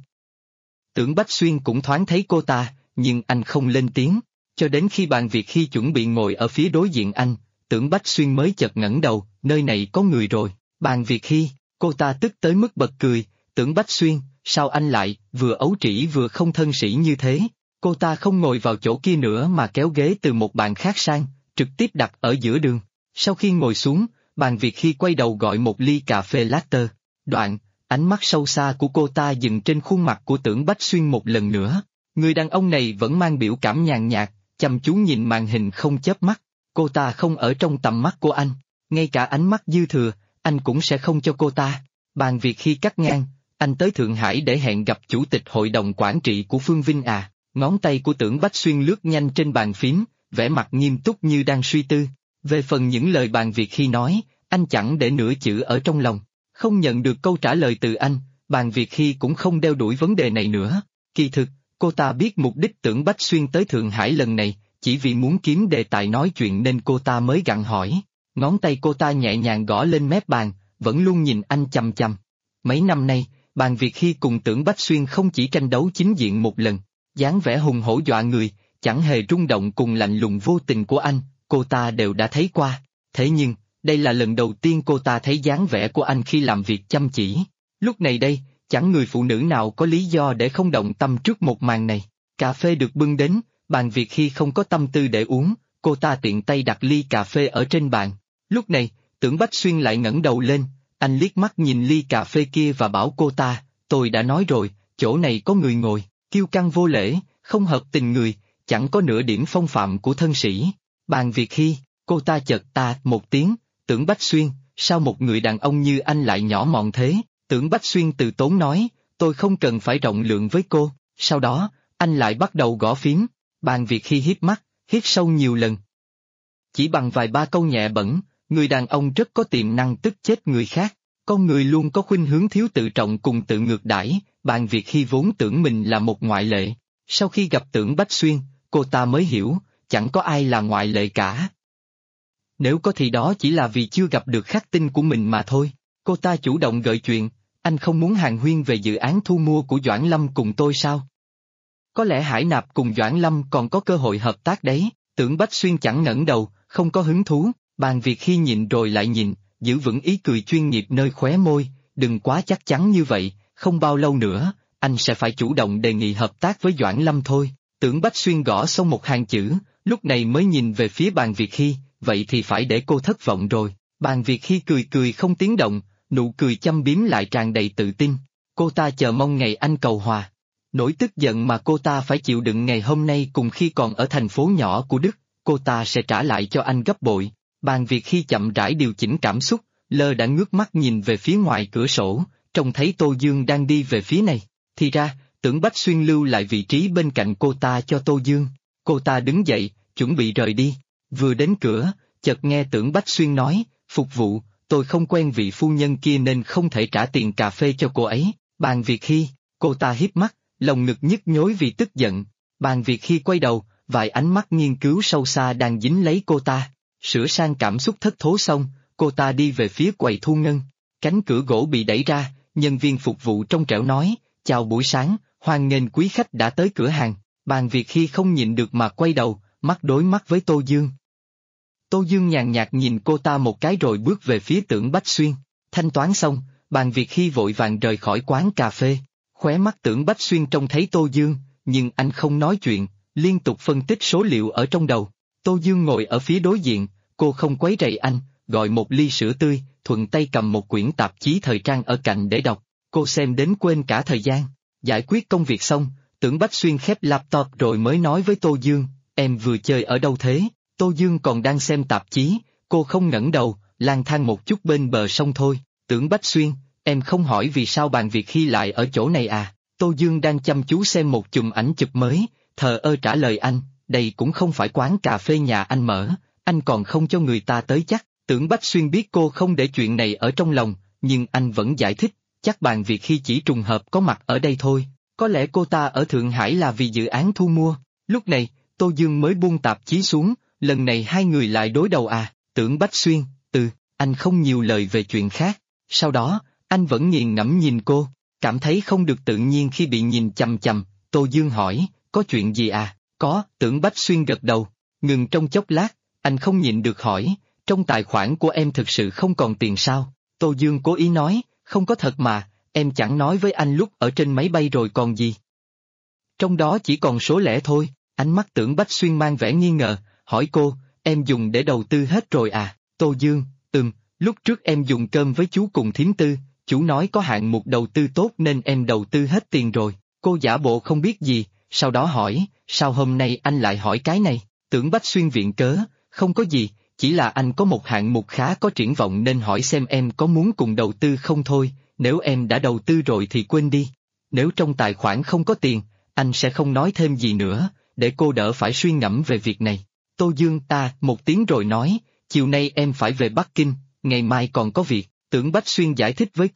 Tưởng Bách Xuyên cũng thoáng thấy cô ta, nhưng anh không lên tiếng, cho đến khi Bàn Việt Hy chuẩn bị ngồi ở phía đối diện anh, Tưởng Bách Xuyên mới chợt ngẩng đầu, nơi này có người rồi. Bàn Việt Hy, cô ta tức tới mức bật cười, Tưởng Bách Xuyên, sao anh lại, vừa ấu trĩ vừa không thân sĩ như thế? Cô ta không ngồi vào chỗ kia nữa mà kéo ghế từ một bàn khác sang, trực tiếp đặt ở giữa đường. Sau khi ngồi xuống, Bàn Việt Hy quay đầu gọi một ly cà phê latte. Đoạn, ánh mắt sâu xa của cô ta dừng trên khuôn mặt của Tưởng Bách Xuyên một lần nữa. Người đàn ông này vẫn mang biểu cảm nhàn nhạt, chăm chú nhìn màn hình không chớp mắt. Cô ta không ở trong tầm mắt của anh, ngay cả ánh mắt dư thừa, anh cũng sẽ không cho cô ta. Bàn Việt Hy cắt ngang, anh tới Thượng Hải để hẹn gặp chủ tịch hội đồng quản trị của Phương Vinh à? Ngón tay của Tưởng Bách Xuyên lướt nhanh trên bàn phím, vẻ mặt nghiêm túc như đang suy tư. Về phần những lời Bàn Việt Hy nói, anh chẳng để nửa chữ ở trong lòng. Không nhận được câu trả lời từ anh, Bàn Việt Hy cũng không đeo đuổi vấn đề này nữa. Kỳ thực, cô ta biết mục đích Tưởng Bách Xuyên tới Thượng Hải lần này, chỉ vì muốn kiếm đề tài nói chuyện nên cô ta mới gặng hỏi. Ngón tay cô ta nhẹ nhàng gõ lên mép bàn, vẫn luôn nhìn anh chằm chằm. Mấy năm nay, Bàn Việt Hy cùng Tưởng Bách Xuyên không chỉ tranh đấu chính diện một lần, dáng vẻ hùng hổ dọa người, chẳng hề rung động cùng lạnh lùng vô tình của anh, cô ta đều đã thấy qua. Thế nhưng, đây là lần đầu tiên cô ta thấy dáng vẻ của anh khi làm việc chăm chỉ. Lúc này đây, chẳng người phụ nữ nào có lý do để không động tâm trước một màn này. Cà phê được bưng đến, Bàn Việt Hy không có tâm tư để uống, cô ta tiện tay đặt ly cà phê ở trên bàn. Lúc này, Tưởng Bách Xuyên lại ngẩng đầu lên, anh liếc mắt nhìn ly cà phê kia và bảo cô ta, tôi đã nói rồi, chỗ này có người ngồi, kiêu căng vô lễ, không hợp tình người, chẳng có nửa điểm phong phạm của thân sĩ. Bàn Việt Hy, cô ta chợt ta một tiếng, Tưởng Bách Xuyên, sao một người đàn ông như anh lại nhỏ mọn thế? Tưởng Bách Xuyên từ tốn nói, tôi không cần phải rộng lượng với cô, sau đó, anh lại bắt đầu gõ phím, Bàn Việt Hy híp mắt, hít sâu nhiều lần. Chỉ bằng vài ba câu nhẹ bẩn, người đàn ông rất có tiềm năng tức chết người khác, con người luôn có khuynh hướng thiếu tự trọng cùng tự ngược đãi, Bàn Việt Hy vốn tưởng mình là một ngoại lệ. Sau khi gặp Tưởng Bách Xuyên, cô ta mới hiểu, chẳng có ai là ngoại lệ cả. Nếu có thì đó chỉ là vì chưa gặp được khắc tinh của mình mà thôi. Cô ta chủ động gợi chuyện, anh không muốn hàn huyên về dự án thu mua của Doãn Lâm cùng tôi sao? Có lẽ Hải Nạp cùng Doãn Lâm còn có cơ hội hợp tác đấy. Tưởng Bách Xuyên chẳng ngẩng đầu, không có hứng thú. Bàn Việt Hy nhìn rồi lại nhìn, giữ vững ý cười chuyên nghiệp nơi khóe môi, đừng quá chắc chắn như vậy, không bao lâu nữa, anh sẽ phải chủ động đề nghị hợp tác với Doãn Lâm thôi. Tưởng Bách Xuyên gõ xong một hàng chữ, lúc này mới nhìn về phía Bàn Việt Hy, vậy thì phải để cô thất vọng rồi. Bàn Việt Hy cười cười không tiếng động, nụ cười châm biếm lại tràn đầy tự tin. Cô ta chờ mong ngày anh cầu hòa. Nỗi tức giận mà cô ta phải chịu đựng ngày hôm nay cùng khi còn ở thành phố nhỏ của Đức, cô ta sẽ trả lại cho anh gấp bội. Bàn Việt Hy chậm rãi điều chỉnh cảm xúc, lơ đã ngước mắt nhìn về phía ngoài cửa sổ, trông thấy Tô Dương đang đi về phía này. Thì ra, Tưởng Bách Xuyên lưu lại vị trí bên cạnh cô ta cho Tô Dương. Cô ta đứng dậy, chuẩn bị rời đi. Vừa đến cửa, chợt nghe Tưởng Bách Xuyên nói, phục vụ, tôi không quen vị phu nhân kia nên không thể trả tiền cà phê cho cô ấy. Bàn Việt Hy, cô ta híp mắt, lòng ngực nhức nhối vì tức giận. Bàn Việt Hy quay đầu, vài ánh mắt nghiên cứu sâu xa đang dính lấy cô ta. Sửa sang cảm xúc thất thố xong, cô ta đi về phía quầy thu ngân. Cánh cửa gỗ bị đẩy ra, nhân viên phục vụ trong trẻo nói, chào buổi sáng, hoan nghênh quý khách đã tới cửa hàng. Bàn Việt Hy không nhịn được mà quay đầu, mắt đối mắt với Tô Dương. Tô Dương nhàn nhạt nhìn cô ta một cái rồi bước về phía Tưởng Bách Xuyên. Thanh toán xong, Bàn Việt Hy vội vàng rời khỏi quán cà phê. Khóe mắt Tưởng Bách Xuyên trông thấy Tô Dương, nhưng anh không nói chuyện, liên tục phân tích số liệu ở trong đầu. Tô Dương ngồi ở phía đối diện, cô không quấy rầy anh, gọi một ly sữa tươi, thuận tay cầm một quyển tạp chí thời trang ở cạnh để đọc. Cô xem đến quên cả thời gian. Giải quyết công việc xong, Tưởng Bách Xuyên khép laptop rồi mới nói với Tô Dương, em vừa chơi ở đâu thế? Tô Dương còn đang xem tạp chí, cô không ngẩng đầu, lang thang một chút bên bờ sông thôi. Tưởng Bách Xuyên, em không hỏi vì sao Bàn Việt Hy lại ở chỗ này à? Tô Dương đang chăm chú xem một chùm ảnh chụp mới, thờ ơ trả lời anh, đây cũng không phải quán cà phê nhà anh mở, anh còn không cho người ta tới chắc. Tưởng Bách Xuyên biết cô không để chuyện này ở trong lòng, nhưng anh vẫn giải thích, chắc Bàn Việt Hy chỉ trùng hợp có mặt ở đây thôi, có lẽ cô ta ở Thượng Hải là vì dự án thu mua. Lúc này, Tô Dương mới buông tạp chí xuống, lần này hai người lại đối đầu à? Tưởng Bách Xuyên, anh không nhiều lời về chuyện khác. Sau đó, anh vẫn nghiền ngẫm nhìn cô, cảm thấy không được tự nhiên khi bị nhìn chằm chằm. Tô Dương hỏi, có chuyện gì à? Có, Tưởng Bách Xuyên gật đầu, ngừng trong chốc lát, anh không nhịn được hỏi, trong tài khoản của em thực sự không còn tiền sao? Tô Dương cố ý nói, không có thật mà, em chẳng nói với anh lúc ở trên máy bay rồi còn gì. Trong đó chỉ còn số lẻ thôi. Ánh mắt Tưởng Bách Xuyên mang vẻ nghi ngờ, hỏi cô, em dùng để đầu tư hết rồi à? Tô Dương, lúc trước em dùng cơm với chú cùng thím Tư, chú nói có hạng mục đầu tư tốt nên em đầu tư hết tiền rồi. Cô giả bộ không biết gì, sau đó hỏi, sao hôm nay anh lại hỏi cái này? Tưởng Bách Xuyên viện cớ, không có gì, chỉ là anh có một hạng mục khá có triển vọng nên hỏi xem em có muốn cùng đầu tư không thôi, nếu em đã đầu tư rồi thì quên đi. Nếu trong tài khoản không có tiền, anh sẽ không nói thêm gì nữa, để cô đỡ phải suy ngẫm về việc này. Tô Dương một tiếng rồi nói, chiều nay em phải về Bắc Kinh, ngày mai còn có việc. Tưởng Bách Xuyên giải thích với cô,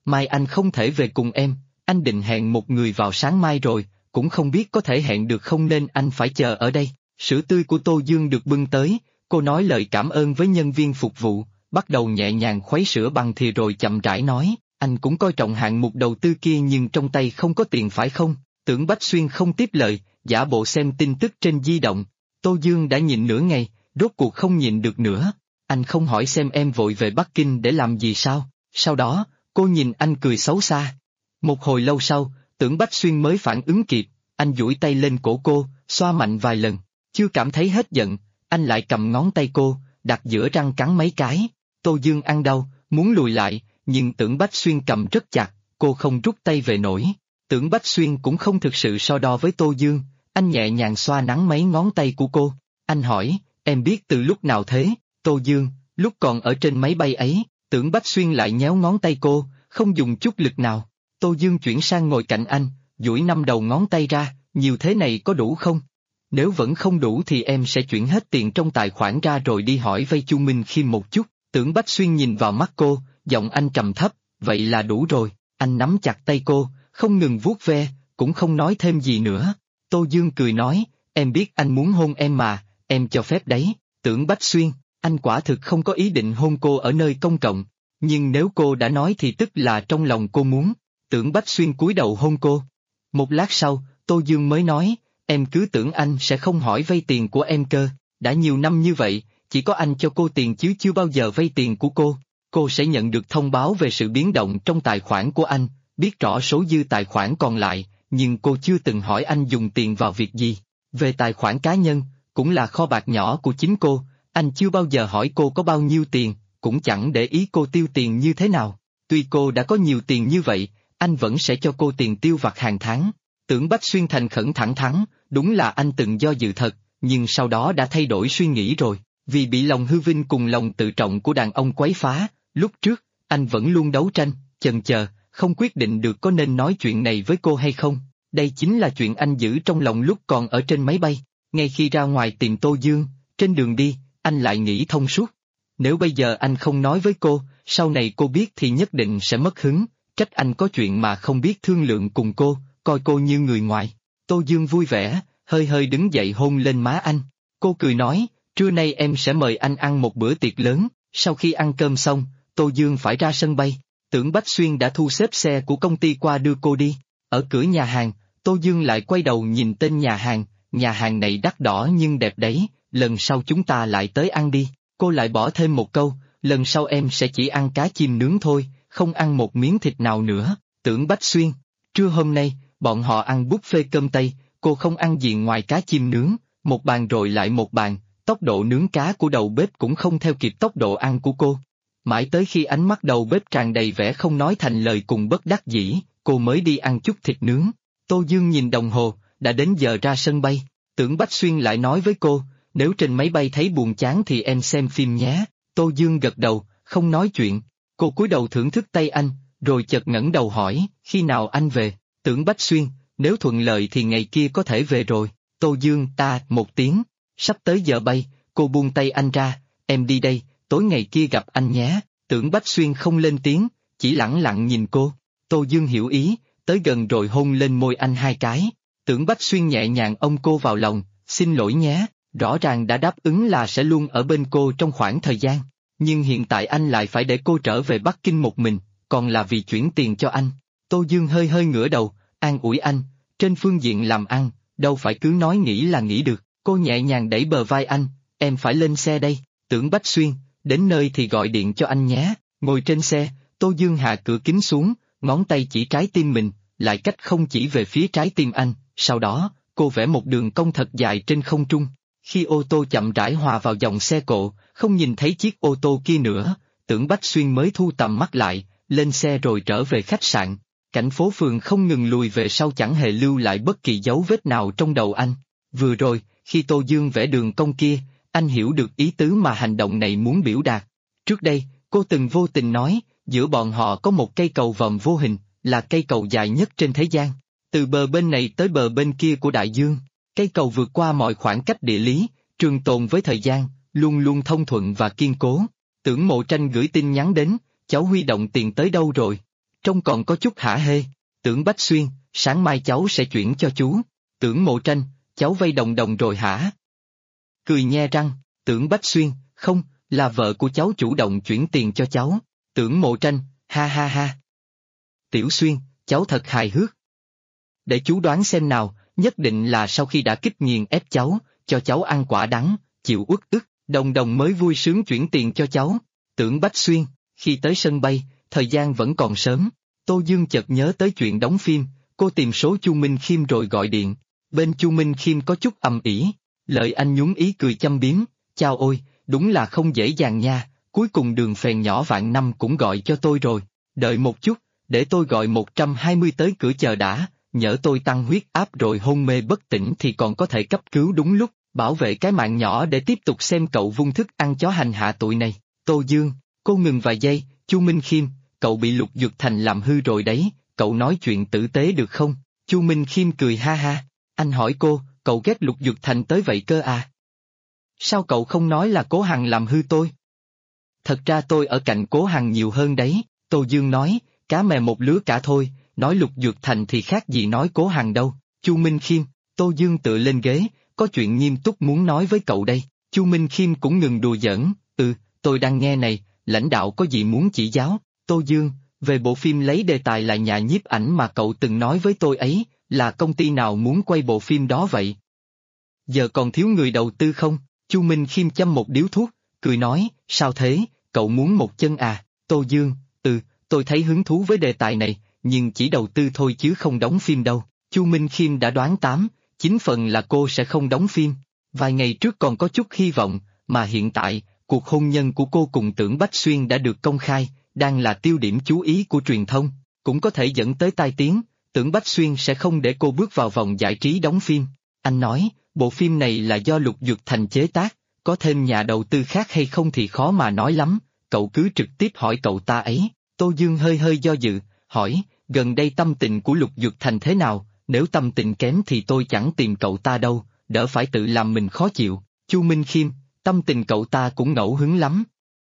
mai anh không thể về cùng em, anh định hẹn một người vào sáng mai rồi, cũng không biết có thể hẹn được không nên anh phải chờ ở đây. Sữa tươi của Tô Dương được bưng tới, cô nói lời cảm ơn với nhân viên phục vụ, bắt đầu nhẹ nhàng khuấy sữa bằng thìa rồi chậm rãi nói, anh cũng coi trọng hạng mục đầu tư kia nhưng trong tay không có tiền phải không? Tưởng Bách Xuyên không tiếp lời, giả bộ xem tin tức trên di động. Tô Dương đã nhịn nửa ngày, rốt cuộc không nhịn được nữa. Anh không hỏi xem em vội về Bắc Kinh để làm gì sao? Sau đó, cô nhìn anh cười xấu xa. Một hồi lâu sau, Tưởng Bách Xuyên mới phản ứng kịp, anh duỗi tay lên cổ cô, xoa mạnh vài lần. Chưa cảm thấy hết giận, anh lại cầm ngón tay cô, đặt giữa răng cắn mấy cái. Tô Dương ăn đau, muốn lùi lại, nhưng Tưởng Bách Xuyên cầm rất chặt, cô không rút tay về nổi. Tưởng Bách Xuyên cũng không thực sự so đo với Tô Dương, anh nhẹ nhàng xoa nắn mấy ngón tay của cô. Anh hỏi, em biết từ lúc nào thế? Tô Dương, lúc còn ở trên máy bay ấy. Tưởng Bách Xuyên lại nhéo ngón tay cô, không dùng chút lực nào. Tô Dương chuyển sang ngồi cạnh anh, duỗi 5 đầu ngón tay ra, nhiều thế này có đủ không? Nếu vẫn không đủ thì em sẽ chuyển hết tiền trong tài khoản ra rồi đi hỏi vay Chu Minh Khiêm một chút. Tưởng Bách Xuyên nhìn vào mắt cô, giọng anh trầm thấp, vậy là đủ rồi. Anh nắm chặt tay cô, không ngừng vuốt ve, cũng không nói thêm gì nữa. Tô Dương cười nói, em biết anh muốn hôn em mà, em cho phép đấy. Tưởng Bách Xuyên, anh quả thực không có ý định hôn cô ở nơi công cộng, nhưng nếu cô đã nói thì tức là trong lòng cô muốn. Tưởng Bách Xuyên cúi đầu hôn cô. Một lát sau, Tô Dương mới nói, em cứ tưởng anh sẽ không hỏi vay tiền của em cơ, đã nhiều năm như vậy, chỉ có anh cho cô tiền chứ chưa bao giờ vay tiền của cô. Cô sẽ nhận được thông báo về sự biến động trong tài khoản của anh, biết rõ số dư tài khoản còn lại, nhưng cô chưa từng hỏi anh dùng tiền vào việc gì. Về tài khoản cá nhân, cũng là kho bạc nhỏ của chính cô, anh chưa bao giờ hỏi cô có bao nhiêu tiền, cũng chẳng để ý cô tiêu tiền như thế nào. Tuy cô đã có nhiều tiền như vậy, anh vẫn sẽ cho cô tiền tiêu vặt hàng tháng. Tưởng Bách Xuyên thành khẩn thẳng thắn, đúng là anh từng do dự thật, nhưng sau đó đã thay đổi suy nghĩ rồi, vì bị lòng hư vinh cùng lòng tự trọng của đàn ông quấy phá. Lúc trước, anh vẫn luôn đấu tranh, chần chờ, không quyết định được có nên nói chuyện này với cô hay không. Đây chính là chuyện anh giữ trong lòng lúc còn ở trên máy bay. Ngay khi ra ngoài tìm Tô Dương, trên đường đi, anh lại nghĩ thông suốt. Nếu bây giờ anh không nói với cô, sau này cô biết thì nhất định sẽ mất hứng, trách anh có chuyện mà không biết thương lượng cùng cô, coi cô như người ngoài. Tô Dương vui vẻ, hơi hơi đứng dậy hôn lên má anh. Cô cười nói, trưa nay em sẽ mời anh ăn một bữa tiệc lớn. Sau khi ăn cơm xong, Tô Dương phải ra sân bay. Tưởng Bách Xuyên đã thu xếp xe của công ty qua đưa cô đi. Ở cửa nhà hàng, Tô Dương lại quay đầu nhìn tên nhà hàng này đắt đỏ nhưng đẹp đấy, lần sau chúng ta lại tới ăn đi. Cô lại bỏ thêm một câu, lần sau em sẽ chỉ ăn cá chim nướng thôi, không ăn một miếng thịt nào nữa. Tưởng Bách Xuyên, trưa hôm nay, bọn họ ăn buffet cơm Tây, cô không ăn gì ngoài cá chim nướng, một bàn rồi lại một bàn, tốc độ nướng cá của đầu bếp cũng không theo kịp tốc độ ăn của cô. Mãi tới khi ánh mắt đầu bếp tràn đầy vẻ không nói thành lời cùng bất đắc dĩ, cô mới đi ăn chút thịt nướng. Tô Dương nhìn đồng hồ, đã đến giờ ra sân bay. Tưởng Bách Xuyên lại nói với cô, nếu trên máy bay thấy buồn chán thì em xem phim nhé. Tô Dương gật đầu, không nói chuyện. Cô cúi đầu thưởng thức tay anh, rồi chợt ngẩng đầu hỏi, khi nào anh về? Tưởng Bách Xuyên, nếu thuận lợi thì ngày kia có thể về rồi. Tô Dương, một tiếng. Sắp tới giờ bay, cô buông tay anh ra, em đi đây, tối ngày kia gặp anh nhé. Tưởng Bách Xuyên không lên tiếng, chỉ lẳng lặng nhìn cô. Tô Dương hiểu ý, tới gần rồi hôn lên môi anh 2 cái. Tưởng Bách Xuyên nhẹ nhàng ôm cô vào lòng, xin lỗi nhé, rõ ràng đã đáp ứng là sẽ luôn ở bên cô trong khoảng thời gian. Nhưng hiện tại anh lại phải để cô trở về Bắc Kinh một mình, còn là vì chuyển tiền cho anh. Tô Dương hơi hơi ngửa đầu, an ủi anh, trên phương diện làm ăn, đâu phải cứ nói nghĩ là nghĩ được. Cô nhẹ nhàng đẩy bờ vai anh, em phải lên xe đây. Tưởng Bách Xuyên, đến nơi thì gọi điện cho anh nhé. Ngồi trên xe, Tô Dương hạ cửa kính xuống, ngón tay chỉ trái tim mình, lại cách không chỉ về phía trái tim anh, sau đó, cô vẽ một đường cong thật dài trên không trung. Khi ô tô chậm rãi hòa vào dòng xe cộ, không nhìn thấy chiếc ô tô kia nữa, Tưởng Bách Xuyên mới thu tầm mắt lại, lên xe rồi trở về khách sạn. Cảnh phố phường không ngừng lùi về sau chẳng hề lưu lại bất kỳ dấu vết nào trong đầu anh. Vừa rồi, khi Tô Dương vẽ đường cong kia, anh hiểu được ý tứ mà hành động này muốn biểu đạt. Trước đây, cô từng vô tình nói, giữa bọn họ có một cây cầu vòm vô hình, là cây cầu dài nhất trên thế gian. Từ bờ bên này tới bờ bên kia của đại dương, cây cầu vượt qua mọi khoảng cách địa lý, trường tồn với thời gian, luôn luôn thông thuận và kiên cố. Tưởng Mộ Tranh gửi tin nhắn đến, cháu huy động tiền tới đâu rồi? trông còn có chút hả hê. Tưởng Bách Xuyên, sáng mai cháu sẽ chuyển cho chú. Tưởng Mộ Tranh, cháu vay đồng đồng rồi hả? Cười nhe răng, Tưởng Bách Xuyên, không, là vợ của cháu chủ động chuyển tiền cho cháu. Tưởng Mộ Tranh, ha ha ha. Tiểu Xuyên, cháu thật hài hước. Để chú đoán xem nào, nhất định là sau khi đã kích nghiền ép cháu, cho cháu ăn quả đắng, chịu uất ức, đồng đồng mới vui sướng chuyển tiền cho cháu. Tưởng Bách Xuyên, khi tới sân bay, thời gian vẫn còn sớm. Tô Dương chợt nhớ tới chuyện đóng phim, cô tìm số Chu Minh Khiêm rồi gọi điện. Bên Chu Minh Khiêm có chút ầm ĩ, Lợi Anh nhún ý cười châm biếm, chao ôi, đúng là không dễ dàng nha, cuối cùng Đường Phèn nhỏ Vạn Năm cũng gọi cho tôi rồi, đợi một chút, để tôi gọi 120 tới cửa chờ đã, nhỡ tôi tăng huyết áp rồi hôn mê bất tỉnh thì còn có thể cấp cứu đúng lúc, bảo vệ cái mạng nhỏ để tiếp tục xem cậu vung thức ăn chó hành hạ tụi này. Tô Dương, cô ngừng vài giây, Chu Minh Khiêm, cậu bị Lục Dược Thành làm hư rồi đấy, cậu nói chuyện tử tế được không? Chu Minh Khiêm cười ha ha, anh hỏi cô, cậu ghét Lục Dược Thành tới vậy cơ à? Sao cậu không nói là Cố Hằng làm hư tôi? Thật ra tôi ở cạnh Cố Hằng nhiều hơn đấy, Tô Dương nói, cá mè một lứa cả thôi, nói Lục Dược Thành thì khác gì nói Cố Hằng đâu. Chu Minh Khiêm, Tô Dương tựa lên ghế, có chuyện nghiêm túc muốn nói với cậu đây. Chu Minh Khiêm cũng ngừng đùa giỡn, tôi đang nghe này, lãnh đạo có gì muốn chỉ giáo. Tô Dương, về bộ phim lấy đề tài là nhà nhiếp ảnh mà cậu từng nói với tôi ấy, là công ty nào muốn quay bộ phim đó vậy? Giờ còn thiếu người đầu tư không? Chu Minh Khiêm châm một điếu thuốc, cười nói, sao thế, cậu muốn một chân à? Tô Dương, tôi thấy hứng thú với đề tài này, nhưng chỉ đầu tư thôi chứ không đóng phim đâu. Chu Minh Khiêm đã đoán 9 phần là cô sẽ không đóng phim. Vài ngày trước còn có chút hy vọng, mà hiện tại, cuộc hôn nhân của cô cùng Tưởng Bách Xuyên đã được công khai, đang là tiêu điểm chú ý của truyền thông, cũng có thể dẫn tới tai tiếng, Tưởng Bách Xuyên sẽ không để cô bước vào vòng giải trí đóng phim. Anh nói, bộ phim này là do Lục Dược Thành chế tác, có thêm nhà đầu tư khác hay không thì khó mà nói lắm, cậu cứ trực tiếp hỏi cậu ta ấy. Tô Dương hơi hơi do dự, hỏi, gần đây tâm tình của Lục Dược Thành thế nào, nếu tâm tình kém thì tôi chẳng tìm cậu ta đâu, đỡ phải tự làm mình khó chịu. Chu Minh Khiêm, tâm tình cậu ta cũng ngẫu hứng lắm.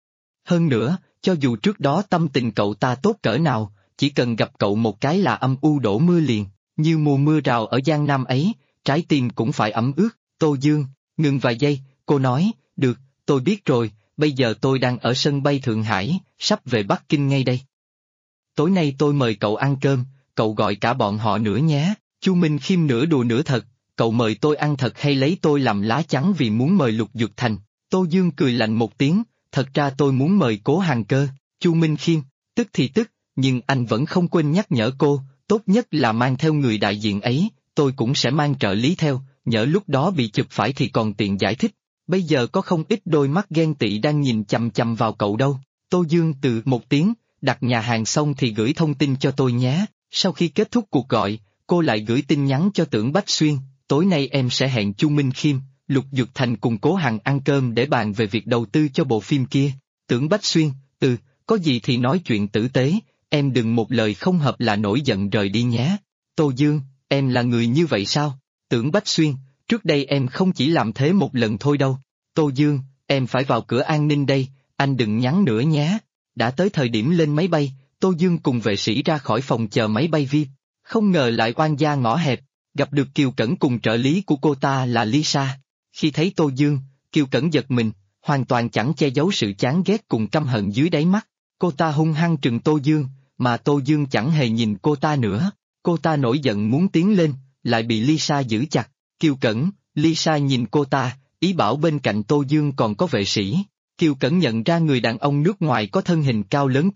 Hơn nữa, cho dù trước đó tâm tình cậu ta tốt cỡ nào, chỉ cần gặp cậu một cái là âm u đổ mưa liền, như mùa mưa rào ở Giang Nam ấy, trái tim cũng phải ẩm ướt. Tô Dương, ngừng vài giây, cô nói, được, tôi biết rồi, bây giờ tôi đang ở sân bay Thượng Hải, sắp về Bắc Kinh ngay đây. Tối nay tôi mời cậu ăn cơm, cậu gọi cả bọn họ nữa nhé. Chu Minh Khiêm nửa đùa nửa thật, cậu mời tôi ăn thật hay lấy tôi làm lá chắn vì muốn mời Lục Dược Thành? Tô Dương cười lạnh một tiếng, thật ra tôi muốn mời Cố Hằng cơ. Chu Minh Khiêm, tức thì tức, nhưng anh vẫn không quên nhắc nhở cô, tốt nhất là mang theo người đại diện ấy, tôi cũng sẽ mang trợ lý theo, nhỡ lúc đó bị chụp phải thì còn tiện giải thích. Bây giờ có không ít đôi mắt ghen tị đang nhìn chằm chằm vào cậu đâu. Tô Dương từ một tiếng, đặt nhà hàng xong thì gửi thông tin cho tôi nhé. Sau khi kết thúc cuộc gọi, cô lại gửi tin nhắn cho Tưởng Bách Xuyên, tối nay em sẽ hẹn Chu Minh Khiêm, Lục Dược Thành cùng Cố Hằng ăn cơm để bàn về việc đầu tư cho bộ phim kia. Tưởng Bách Xuyên, có gì thì nói chuyện tử tế, em đừng một lời không hợp là nổi giận rời đi nhé. Tô Dương, em là người như vậy sao? Tưởng Bách Xuyên, trước đây em không chỉ làm thế một lần thôi đâu. Tô Dương, em phải vào cửa an ninh đây, anh đừng nhắn nữa nhé. Đã tới thời điểm lên máy bay, Tô Dương cùng vệ sĩ ra khỏi phòng chờ máy bay VIP. Không ngờ lại oan gia ngõ hẹp, gặp được Kiều Cẩn cùng trợ lý của cô ta là Lisa. Khi thấy Tô Dương, Kiều Cẩn giật mình, hoàn toàn chẳng che giấu sự chán ghét cùng căm hận dưới đáy mắt. Cô ta hung hăng trừng Tô Dương, mà Tô Dương chẳng hề nhìn cô ta nữa. Cô ta nổi giận muốn tiến lên, lại bị Lisa giữ chặt. Kiều Cẩn, Lisa nhìn cô ta, ý bảo bên cạnh Tô Dương còn có vệ sĩ. Kiều Cẩn nhận ra người đàn ông nước ngoài có thân hình cao lớn.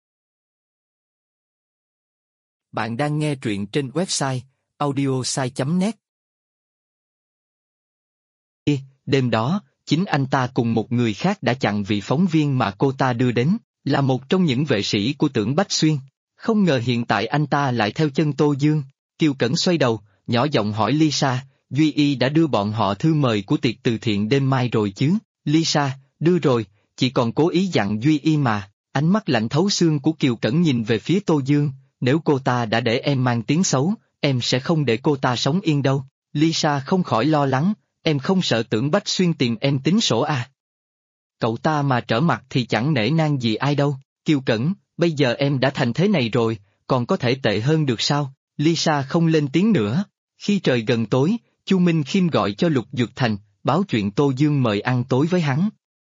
Bạn đang nghe truyện trên website audiosai.net. Đêm đó, chính anh ta cùng một người khác đã chặn vị phóng viên mà cô ta đưa đến, là một trong những vệ sĩ của Tưởng Bách Xuyên. Không ngờ hiện tại anh ta lại theo chân Tô Dương. Kiều Cẩn xoay đầu, nhỏ giọng hỏi Lisa, Duy Y đã đưa bọn họ thư mời của tiệc từ thiện đêm mai rồi chứ? Lisa, đưa rồi, chỉ còn cố ý dặn Duy Y mà. Ánh mắt lạnh thấu xương của Kiều Cẩn nhìn về phía Tô Dương, nếu cô ta đã để em mang tiếng xấu, em sẽ không để cô ta sống yên đâu. Lisa không khỏi lo lắng, em không sợ Tưởng Bách Xuyên tìm em tính sổ à? Cậu ta mà trở mặt thì chẳng nể nang gì ai đâu. Kiều Cẩn, bây giờ em đã thành thế này rồi, còn có thể tệ hơn được sao? Lisa không lên tiếng nữa. Khi trời gần tối, Chu Minh Khiêm gọi cho Lục Dược Thành, báo chuyện Tô Dương mời ăn tối với hắn.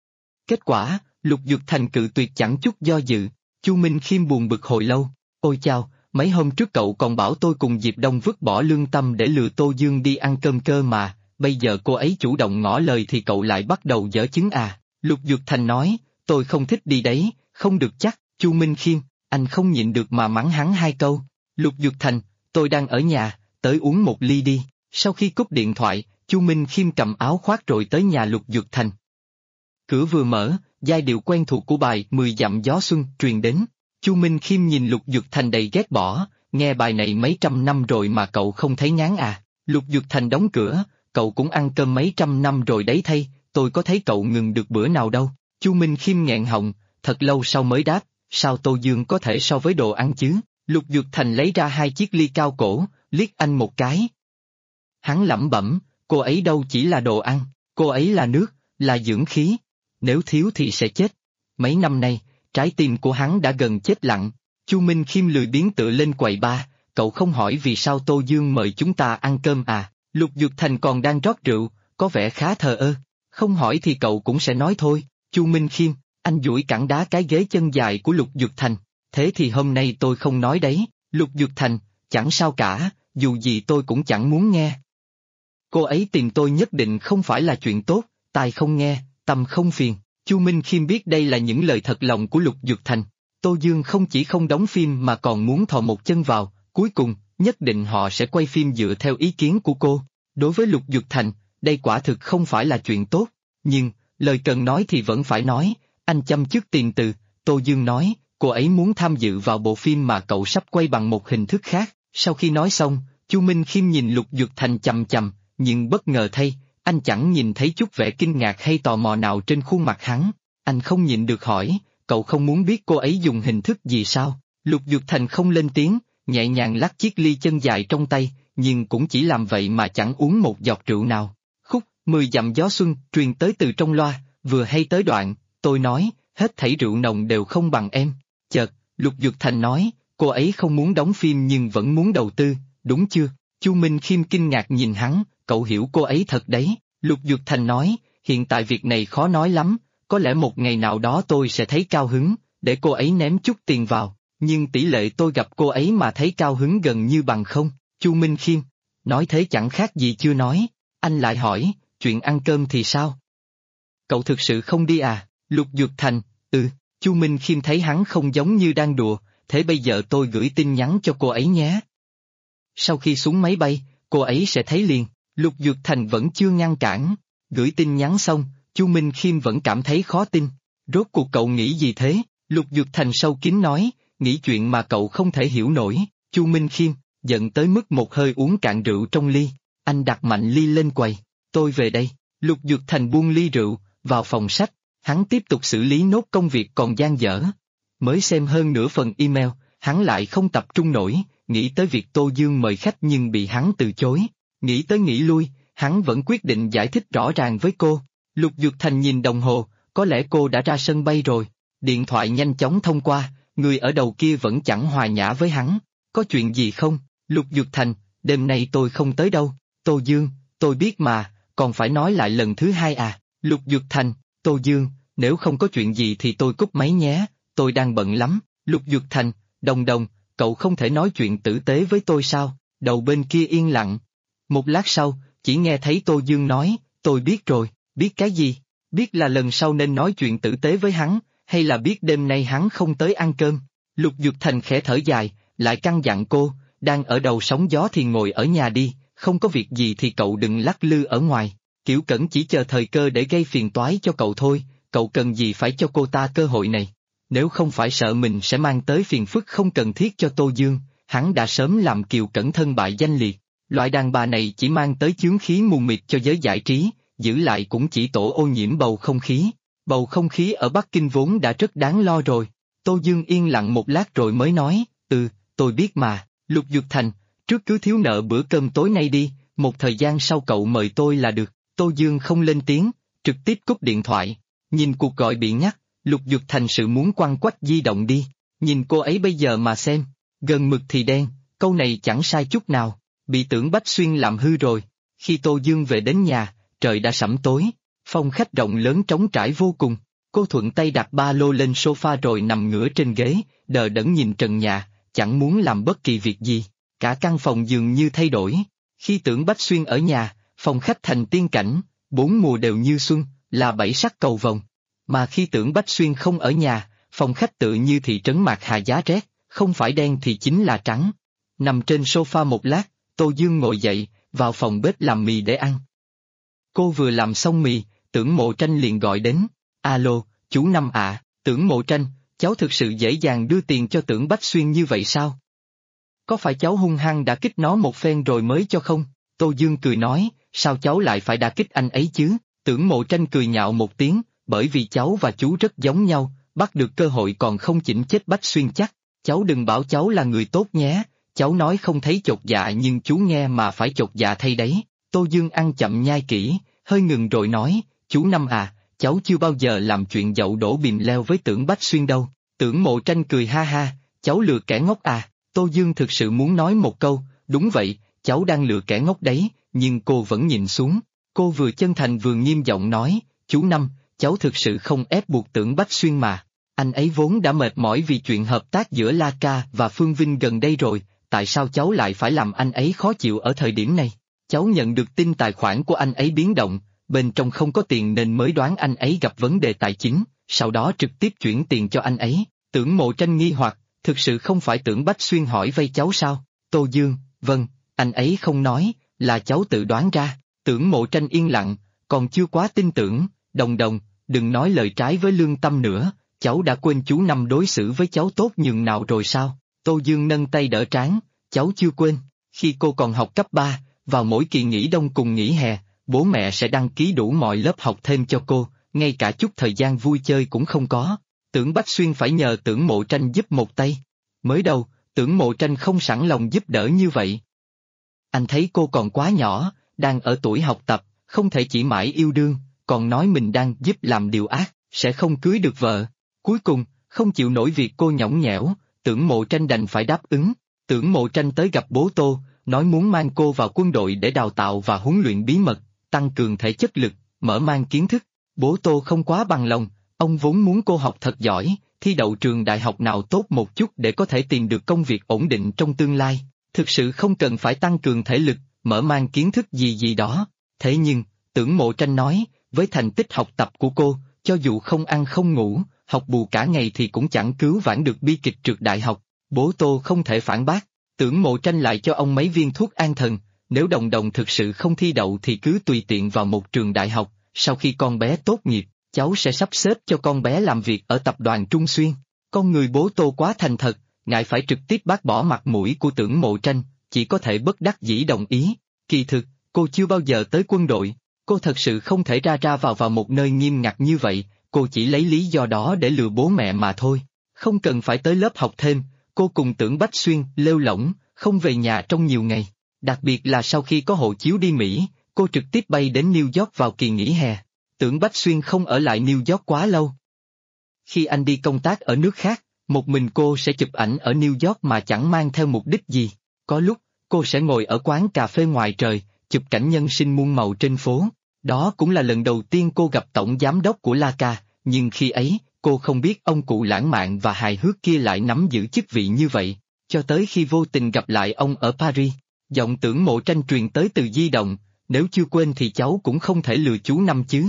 Kết quả, Lục Dược Thành cự tuyệt chẳng chút do dự. Chu Minh Khiêm buồn bực hồi lâu. Ôi chao, mấy hôm trước cậu còn bảo tôi cùng Diệp Đông vứt bỏ lương tâm để lừa Tô Dương đi ăn cơm cơ mà, bây giờ cô ấy chủ động ngỏ lời thì cậu lại bắt đầu giở chứng à? Lục Dược Thành nói, tôi không thích đi đấy, không được chắc. Chu Minh Khiêm, anh không nhịn được mà mắng hắn 2 câu. Lục Dược Thành, tôi đang ở nhà, tới uống một ly đi. Sau khi cúp điện thoại, Chu Minh Khiêm cầm áo khoác rồi tới nhà Lục Dược Thành. Cửa vừa mở, giai điệu quen thuộc của bài 10 dặm gió xuân truyền đến. Chu Minh Khiêm nhìn Lục Dược Thành đầy ghét bỏ, nghe bài này mấy trăm năm rồi mà cậu không thấy ngán à? Lục Dược Thành đóng cửa, cậu cũng ăn cơm mấy trăm năm rồi đấy thay, tôi có thấy cậu ngừng được bữa nào đâu. Chu Minh Khiêm nghẹn họng, thật lâu sau mới đáp, sao Tô Dương có thể so với đồ ăn chứ? Lục Dược Thành lấy ra 2 chiếc ly cao cổ, liếc anh một cái. Hắn lẩm bẩm, cô ấy đâu chỉ là đồ ăn, cô ấy là nước, là dưỡng khí. Nếu thiếu thì sẽ chết. Mấy năm nay, trái tim của hắn đã gần chết lặng. Chu Minh Khiêm lười biếng tựa lên quầy bar, cậu không hỏi vì sao Tô Dương mời chúng ta ăn cơm à? Lục Dược Thành còn đang rót rượu, có vẻ khá thờ ơ. Không hỏi thì cậu cũng sẽ nói thôi. Chu Minh Khiêm, anh duỗi cẳng đá cái ghế chân dài của Lục Dược Thành. Thế thì hôm nay tôi không nói đấy. Lục Dược Thành, chẳng sao cả, dù gì tôi cũng chẳng muốn nghe. Cô ấy tìm tôi nhất định không phải là chuyện tốt, tai không nghe, tâm không phiền. Chu Minh Khiêm biết đây là những lời thật lòng của Lục Dược Thành. Tô Dương không chỉ không đóng phim mà còn muốn thò một chân vào, cuối cùng, nhất định họ sẽ quay phim dựa theo ý kiến của cô. Đối với Lục Dược Thành, đây quả thực không phải là chuyện tốt, nhưng, lời cần nói thì vẫn phải nói, anh châm chước tiền từ. Tô Dương nói, cô ấy muốn tham dự vào bộ phim mà cậu sắp quay bằng một hình thức khác. Sau khi nói xong, Chu Minh Khiêm nhìn Lục Dược Thành chằm chằm, nhưng bất ngờ thay, anh chẳng nhìn thấy chút vẻ kinh ngạc hay tò mò nào trên khuôn mặt hắn. Anh không nhịn được hỏi, cậu không muốn biết cô ấy dùng hình thức gì sao? Lục Dược Thành không lên tiếng, nhẹ nhàng lắc chiếc ly chân dài trong tay, nhưng cũng chỉ làm vậy mà chẳng uống một giọt rượu nào. Khúc 10 dặm gió xuân truyền tới từ trong loa, vừa hay tới đoạn, tôi nói, hết thảy rượu nồng đều không bằng em. Chợt, Lục Dược Thành nói, cô ấy không muốn đóng phim nhưng vẫn muốn đầu tư, đúng chưa? Chu Minh Khiêm kinh ngạc nhìn hắn, cậu hiểu cô ấy thật đấy. Lục Dược Thành nói, hiện tại việc này khó nói lắm, có lẽ một ngày nào đó tôi sẽ thấy cao hứng, để cô ấy ném chút tiền vào, nhưng tỷ lệ tôi gặp cô ấy mà thấy cao hứng gần như bằng không. Chu Minh Khiêm, nói thế chẳng khác gì chưa nói. Anh lại hỏi, chuyện ăn cơm thì sao? Cậu thực sự không đi à? Lục Dược Thành, Chu Minh Khiêm thấy hắn không giống như đang đùa, thế bây giờ tôi gửi tin nhắn cho cô ấy nhé. Sau khi xuống máy bay, cô ấy sẽ thấy liền. Lục Dược Thành vẫn chưa ngăn cản. Gửi tin nhắn xong, Chu Minh Khiêm vẫn cảm thấy khó tin. Rốt cuộc cậu nghĩ gì thế? Lục Dược Thành sâu kín nói, nghĩ chuyện mà cậu không thể hiểu nổi. Chu Minh Khiêm, giận tới mức một hơi uống cạn rượu trong ly. Anh đặt mạnh ly lên quầy. Tôi về đây. Lục Dược Thành buông ly rượu, vào phòng sách. Hắn tiếp tục xử lý nốt công việc còn dang dở. Mới xem hơn nửa phần email, hắn lại không tập trung nổi, nghĩ tới việc Tô Dương mời khách nhưng bị hắn từ chối. Nghĩ tới nghĩ lui, hắn vẫn quyết định giải thích rõ ràng với cô. Lục Dược Thành nhìn đồng hồ, có lẽ cô đã ra sân bay rồi. Điện thoại nhanh chóng thông qua, người ở đầu kia vẫn chẳng hòa nhã với hắn. Có chuyện gì không? Lục Dược Thành, đêm nay tôi không tới đâu. Tô Dương, tôi biết mà, còn phải nói lại lần thứ 2 à? Lục Dược Thành, Tô Dương, nếu không có chuyện gì thì tôi cúp máy nhé, tôi đang bận lắm. Lục Dược Thành, Đồng Đồng, cậu không thể nói chuyện tử tế với tôi sao? Đầu bên kia yên lặng. Một lát sau, chỉ nghe thấy Tô Dương nói, tôi biết rồi. Biết cái gì? Biết là lần sau nên nói chuyện tử tế với hắn, hay là biết đêm nay hắn không tới ăn cơm? Lục Dược Thành khẽ thở dài, lại căn dặn cô, đang ở đầu sóng gió thì ngồi ở nhà đi, không có việc gì thì cậu đừng lắc lư ở ngoài. Kiểu Cẩn chỉ chờ thời cơ để gây phiền toái cho cậu thôi, cậu cần gì phải cho cô ta cơ hội này. Nếu không phải sợ mình sẽ mang tới phiền phức không cần thiết cho Tô Dương, hắn đã sớm làm Kiều Cẩn thân bại danh liệt. Loại đàn bà này chỉ mang tới chướng khí mù mịt cho giới giải trí, giữ lại cũng chỉ tổ ô nhiễm bầu không khí. Bầu không khí ở Bắc Kinh vốn đã rất đáng lo rồi. Tô Dương yên lặng một lát rồi mới nói, tôi biết mà. Lục Dược Thành, trước cứ thiếu nợ bữa cơm tối nay đi, một thời gian sau cậu mời tôi là được. Tô Dương không lên tiếng, trực tiếp cúp điện thoại. Nhìn cuộc gọi bị ngắt, Lục Dược Thành sự muốn quăng quách di động đi. Nhìn cô ấy bây giờ mà xem, gần mực thì đen, câu này chẳng sai chút nào, bị Tưởng Bách Xuyên làm hư rồi. Khi Tô Dương về đến nhà, trời đã sẫm tối, phòng khách rộng lớn trống trải vô cùng. Cô thuận tay đặt ba lô lên sofa rồi nằm ngửa trên ghế, đờ đẫn nhìn trần nhà, chẳng muốn làm bất kỳ việc gì. Cả căn phòng dường như thay đổi. Khi Tưởng Bách Xuyên ở nhà, phòng khách thành tiên cảnh, bốn mùa đều như xuân, là bảy sắc cầu vồng. Mà khi Tưởng Bách Xuyên không ở nhà, phòng khách tự như thị trấn Mạc Hà giá rét, không phải đen thì chính là trắng. Nằm trên sofa một lát, Tô Dương ngồi dậy, vào phòng bếp làm mì để ăn. Cô vừa làm xong mì, Tưởng Mộ Tranh liền gọi đến. Alo, chú Năm ạ. Tưởng Mộ Tranh, cháu thực sự dễ dàng đưa tiền cho Tưởng Bách Xuyên như vậy sao? Có phải cháu hung hăng đã kích nó một phen rồi mới cho không? Tô Dương cười nói, sao cháu lại phải đả kích anh ấy chứ? Tưởng Mộ Tranh cười nhạo một tiếng, bởi vì cháu và chú rất giống nhau, bắt được cơ hội còn không chỉnh chết Bách Xuyên chắc. Cháu đừng bảo cháu là người tốt nhé, cháu nói không thấy chột dạ nhưng chú nghe mà phải chột dạ thay đấy. Tô Dương ăn chậm nhai kỹ, hơi ngừng rồi nói, chú Năm à, cháu chưa bao giờ làm chuyện dậu đổ bìm leo với Tưởng Bách Xuyên đâu. Tưởng Mộ Tranh cười ha ha, cháu lừa kẻ ngốc à. Tô Dương thực sự muốn nói một câu, đúng vậy, cháu đang lừa kẻ ngốc đấy, nhưng cô vẫn nhìn xuống. Cô vừa chân thành vừa nghiêm giọng nói, chú Năm, cháu thực sự không ép buộc Tưởng Bách Xuyên mà. Anh ấy vốn đã mệt mỏi vì chuyện hợp tác giữa La Ca và Phương Vinh gần đây rồi, tại sao cháu lại phải làm anh ấy khó chịu ở thời điểm này? Cháu nhận được tin tài khoản của anh ấy biến động, bên trong không có tiền nên mới đoán anh ấy gặp vấn đề tài chính, sau đó trực tiếp chuyển tiền cho anh ấy. Tưởng Mộ Tranh nghi hoặc, thực sự không phải Tưởng Bách Xuyên hỏi vay cháu sao? Tô Dương, vâng, anh ấy không nói, là cháu tự đoán ra. Tưởng Mộ Tranh yên lặng, còn chưa quá tin tưởng, Đồng Đồng, đừng nói lời trái với lương tâm nữa, cháu đã quên chú Năm đối xử với cháu tốt nhường nào rồi sao? Tô Dương nâng tay đỡ trán, cháu chưa quên, khi cô còn học cấp 3, vào mỗi kỳ nghỉ đông cùng nghỉ hè, bố mẹ sẽ đăng ký đủ mọi lớp học thêm cho cô, ngay cả chút thời gian vui chơi cũng không có. Tưởng Bách Xuyên phải nhờ Tưởng Mộ Tranh giúp một tay. Mới đầu, Tưởng Mộ Tranh không sẵn lòng giúp đỡ như vậy. Anh thấy cô còn quá nhỏ, đang ở tuổi học tập, không thể chỉ mãi yêu đương, còn nói mình đang giúp làm điều ác, sẽ không cưới được vợ. Cuối cùng, không chịu nổi việc cô nhõng nhẽo, Tưởng Mộ Tranh đành phải đáp ứng. Tưởng Mộ Tranh tới gặp bố Tô, nói muốn mang cô vào quân đội để đào tạo và huấn luyện bí mật, tăng cường thể chất lực, mở mang kiến thức. Bố Tô không quá bằng lòng, ông vốn muốn cô học thật giỏi, thi đậu trường đại học nào tốt một chút để có thể tìm được công việc ổn định trong tương lai, thực sự không cần phải tăng cường thể lực, mở mang kiến thức gì gì đó. Thế nhưng, Tưởng Mộ Tranh nói, với thành tích học tập của cô, cho dù không ăn không ngủ, học bù cả ngày thì cũng chẳng cứu vãn được bi kịch trượt đại học. Bố Tô không thể phản bác, Tưởng Mộ Tranh lại cho ông mấy viên thuốc an thần, nếu Đồng Đồng thực sự không thi đậu thì cứ tùy tiện vào một trường đại học, sau khi con bé tốt nghiệp, cháu sẽ sắp xếp cho con bé làm việc ở tập đoàn Trung Xuyên. Con người bố Tô quá thành thật, ngại phải trực tiếp bác bỏ mặt mũi của Tưởng Mộ Tranh, chỉ có thể bất đắc dĩ đồng ý. Kỳ thực, cô chưa bao giờ tới quân đội, cô thật sự không thể ra ra vào một nơi nghiêm ngặt như vậy, cô chỉ lấy lý do đó để lừa bố mẹ mà thôi. Không cần phải tới lớp học thêm, cô cùng Tưởng Bách Xuyên lêu lỏng, không về nhà trong nhiều ngày. Đặc biệt là sau khi có hộ chiếu đi Mỹ, cô trực tiếp bay đến New York vào kỳ nghỉ hè. Tưởng Bách Xuyên không ở lại New York quá lâu. Khi anh đi công tác ở nước khác, một mình cô sẽ chụp ảnh ở New York mà chẳng mang theo mục đích gì. Có lúc, cô sẽ ngồi ở quán cà phê ngoài trời, chụp cảnh nhân sinh muôn màu trên phố. Đó cũng là lần đầu tiên cô gặp tổng giám đốc của La Ca, nhưng khi ấy, cô không biết ông cụ lãng mạn và hài hước kia lại nắm giữ chức vị như vậy. Cho tới khi vô tình gặp lại ông ở Paris, giọng Tưởng Mộ Tranh truyền tới từ di động, nếu chưa quên thì cháu cũng không thể lừa chú Năm chứ.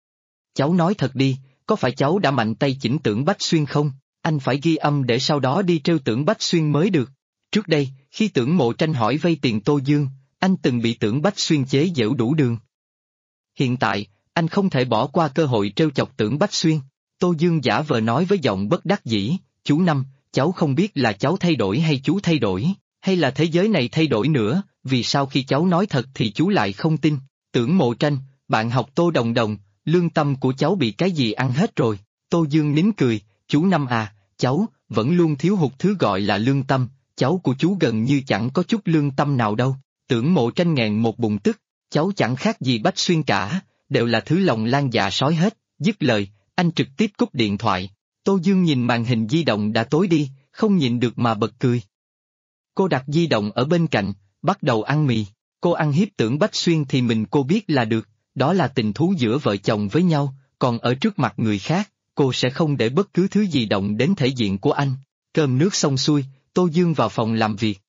Cháu nói thật đi, có phải cháu đã mạnh tay chỉnh Tưởng Bách Xuyên không? Anh phải ghi âm để sau đó đi trêu Tưởng Bách Xuyên mới được. Trước đây, khi Tưởng Mộ Tranh hỏi vay tiền Tô Dương, anh từng bị Tưởng Bách Xuyên chế giễu đủ đường. Hiện tại, anh không thể bỏ qua cơ hội trêu chọc Tưởng Bách Xuyên. Tô Dương giả vờ nói với giọng bất đắc dĩ, chú Năm, cháu không biết là cháu thay đổi hay chú thay đổi, hay là thế giới này thay đổi nữa, vì sao khi cháu nói thật thì chú lại không tin. Tưởng Mộ Tranh, bạn học Tô Đồng Đồng, lương tâm của cháu bị cái gì ăn hết rồi. Tô Dương nín cười, chú Năm à, cháu vẫn luôn thiếu hụt thứ gọi là lương tâm, cháu của chú gần như chẳng có chút lương tâm nào đâu. Tưởng Mộ Tranh nghẹn một bụng tức, cháu chẳng khác gì Bách Xuyên cả, đều là thứ lòng lan dạ sói hết. Dứt lời, anh trực tiếp cúp điện thoại. Tô Dương nhìn màn hình di động đã tối đi, không nhịn được mà bật cười. Cô đặt di động ở bên cạnh, bắt đầu ăn mì. Cô ăn hiếp Tưởng Bách Xuyên thì cô biết là được, đó là tình thú giữa vợ chồng với nhau, còn ở trước mặt người khác, cô sẽ không để bất cứ thứ gì động đến thể diện của anh. Cơm nước xong xuôi, Tô Dương vào phòng làm việc.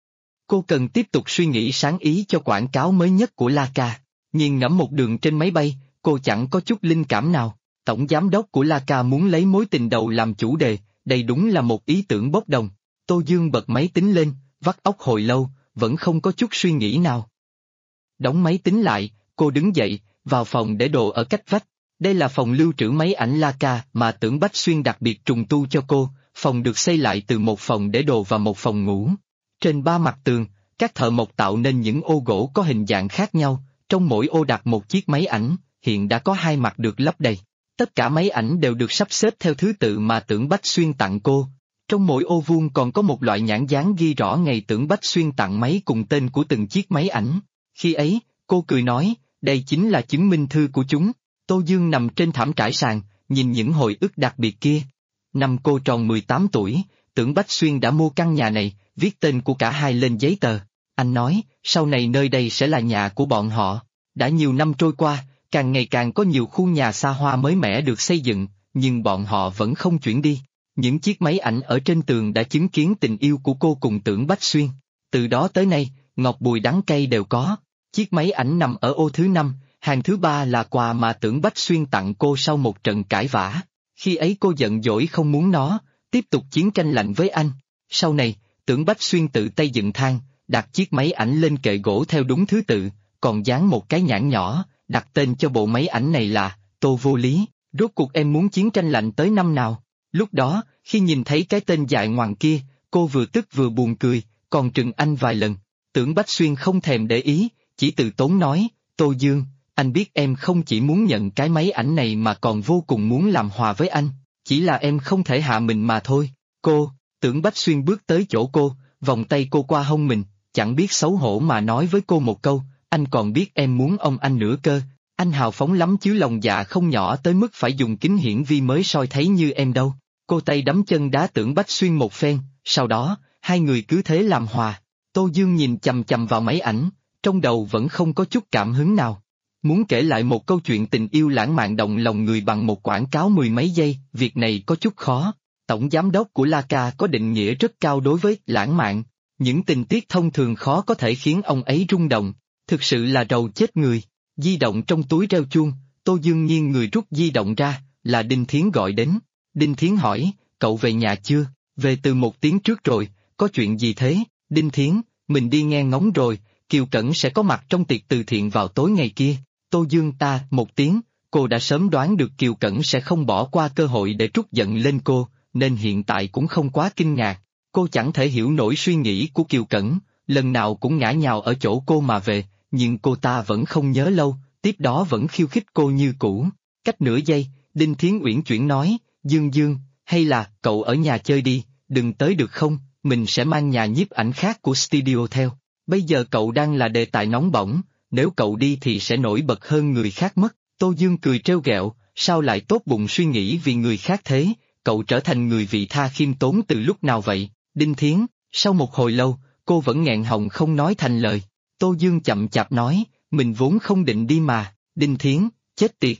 Cô cần tiếp tục suy nghĩ sáng ý cho quảng cáo mới nhất của Laca. Nhìn ngẫm một đường trên máy bay, cô chẳng có chút linh cảm nào. Tổng giám đốc của Laca muốn lấy mối tình đầu làm chủ đề, đây đúng là một ý tưởng bốc đồng. Tô Dương bật máy tính lên, vắt óc hồi lâu, vẫn không có chút suy nghĩ nào. Đóng máy tính lại, cô đứng dậy, vào phòng để đồ ở cách vách. Đây là phòng lưu trữ máy ảnh Laca mà Tưởng Bách Xuyên đặc biệt trùng tu cho cô, phòng được xây lại từ một phòng để đồ và một phòng ngủ. Trên ba mặt tường, các thợ mộc tạo nên những ô gỗ có hình dạng khác nhau, trong mỗi ô đặt một chiếc máy ảnh, hiện đã có 2 mặt được lắp đầy. Tất cả máy ảnh đều được sắp xếp theo thứ tự mà Tưởng Bách Xuyên tặng cô. Trong mỗi ô vuông còn có một loại nhãn dán ghi rõ ngày Tưởng Bách Xuyên tặng máy cùng tên của từng chiếc máy ảnh. Khi ấy, cô cười nói, đây chính là chứng minh thư của chúng. Tô Dương nằm trên thảm trải sàn, nhìn những hồi ức đặc biệt kia. Năm cô tròn 18 tuổi, Tưởng Bách Xuyên đã mua căn nhà này, viết tên của cả hai lên giấy tờ. Anh nói, sau này nơi đây sẽ là nhà của bọn họ. Đã nhiều năm trôi qua, càng ngày càng có nhiều khu nhà xa hoa mới mẻ được xây dựng, nhưng bọn họ vẫn không chuyển đi. Những chiếc máy ảnh ở trên tường đã chứng kiến tình yêu của cô cùng Tưởng Bách Xuyên. Từ đó tới nay, ngọt bùi đắng cay đều có. Chiếc máy ảnh nằm ở ô thứ 5, hàng thứ 3 là quà mà Tưởng Bách Xuyên tặng cô sau một trận cãi vã. Khi ấy cô giận dỗi không muốn nó, tiếp tục chiến tranh lạnh với anh. Sau này, Tưởng Bách Xuyên tự tay dựng thang, đặt chiếc máy ảnh lên kệ gỗ theo đúng thứ tự, còn dán một cái nhãn nhỏ, đặt tên cho bộ máy ảnh này là Tô Vô Lý. Rốt cuộc em muốn chiến tranh lạnh tới năm nào? Lúc đó, khi nhìn thấy cái tên dại ngoằng kia, cô vừa tức vừa buồn cười, còn trừng anh vài lần. Tưởng Bách Xuyên không thèm để ý, chỉ từ tốn nói, Tô Dương, anh biết em không chỉ muốn nhận cái máy ảnh này mà còn vô cùng muốn làm hòa với anh, chỉ là em không thể hạ mình mà thôi. Tưởng Bách Xuyên bước tới chỗ cô, vòng tay cô qua hông mình, chẳng biết xấu hổ mà nói với cô một câu, anh còn biết em muốn ông anh nữa cơ, anh hào phóng lắm chứ lòng dạ không nhỏ tới mức phải dùng kính hiển vi mới soi thấy như em đâu. Cô tay đấm chân đá Tưởng Bách Xuyên một phen, sau đó, hai người cứ thế làm hòa. Tô Dương nhìn chằm chằm vào máy ảnh, trong đầu vẫn không có chút cảm hứng nào. Muốn kể lại một câu chuyện tình yêu lãng mạn động lòng người bằng một quảng cáo 10 mấy giây, việc này có chút khó. Tổng giám đốc của Laca có định nghĩa rất cao đối với lãng mạn. Những tình tiết thông thường khó có thể khiến ông ấy rung động, thực sự là rầu chết người. Di động trong túi reo chuông, Tô Dương nghiêng người rút di động ra, là Đinh Thiến gọi đến. Đinh Thiến hỏi, cậu về nhà chưa? Về từ 1 tiếng trước rồi, có chuyện gì thế? Đinh Thiến, mình đi nghe ngóng rồi, Kiều Cẩn sẽ có mặt trong tiệc từ thiện vào tối ngày kia. Tô Dương 1 tiếng, cô đã sớm đoán được Kiều Cẩn sẽ không bỏ qua cơ hội để trút giận lên cô, nên hiện tại cũng không quá kinh ngạc. Cô chẳng thể hiểu nổi suy nghĩ của Kiều Cẩn, lần nào cũng ngã nhào ở chỗ cô mà về, nhưng cô ta vẫn không nhớ lâu, tiếp đó vẫn khiêu khích cô như cũ. Cách nửa giây, Đinh Thiến uyển chuyển nói, Dương, hay là cậu ở nhà chơi đi, đừng tới được không, mình sẽ mang nhà nhiếp ảnh khác của studio theo. Bây giờ cậu đang là đề tài nóng bỏng, nếu cậu đi thì sẽ nổi bật hơn người khác mất. Tô Dương cười trêu ghẹo, sao lại tốt bụng suy nghĩ vì người khác thế, cậu trở thành người vị tha khiêm tốn từ lúc nào vậy? Đinh Thiến, sau một hồi lâu, cô vẫn nghẹn họng không nói thành lời. Tô Dương chậm chạp nói, mình vốn không định đi mà. Đinh Thiến, chết tiệt.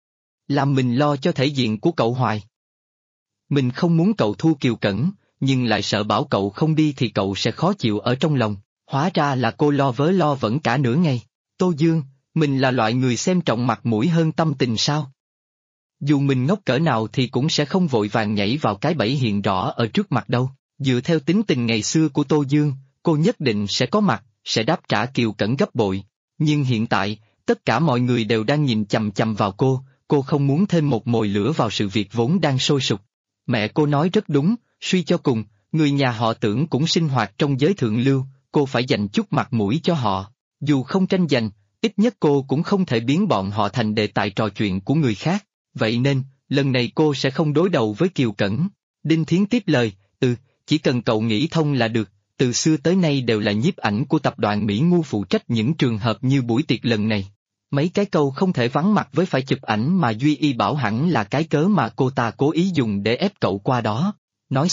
Làm mình lo cho thể diện của cậu hoài. Mình không muốn cậu thua Kiều Cẩn, nhưng lại sợ bảo cậu không đi thì cậu sẽ khó chịu ở trong lòng. Hóa ra là cô lo vớ lo vẩn cả nửa ngày. Tô Dương, mình là loại người xem trọng mặt mũi hơn tâm tình sao? Dù mình ngốc cỡ nào thì cũng sẽ không vội vàng nhảy vào cái bẫy hiện rõ ở trước mặt đâu. Dựa theo tính tình ngày xưa của Tô Dương, cô nhất định sẽ có mặt, sẽ đáp trả Kiều Cẩn gấp bội. Nhưng hiện tại, tất cả mọi người đều đang nhìn chằm chằm vào cô không muốn thêm một mồi lửa vào sự việc vốn đang sôi sục. Mẹ cô nói rất đúng, suy cho cùng, người nhà họ Tưởng cũng sinh hoạt trong giới thượng lưu, cô phải dành chút mặt mũi cho họ. Dù không tranh giành, ít nhất cô cũng không thể biến bọn họ thành đề tài trò chuyện của người khác. Vậy nên, lần này cô sẽ không đối đầu với Kiều Cẩn. Đinh Thiến tiếp lời, chỉ cần cậu nghĩ thông là được, từ xưa tới nay đều là nhiếp ảnh của tập đoàn Mỹ Ngu phụ trách những trường hợp như buổi tiệc lần này. Mấy cái câu không thể vắng mặt với phải chụp ảnh mà Duy Y bảo hẳn là cái cớ mà cô ta cố ý dùng để ép cậu qua đó. Nói xong,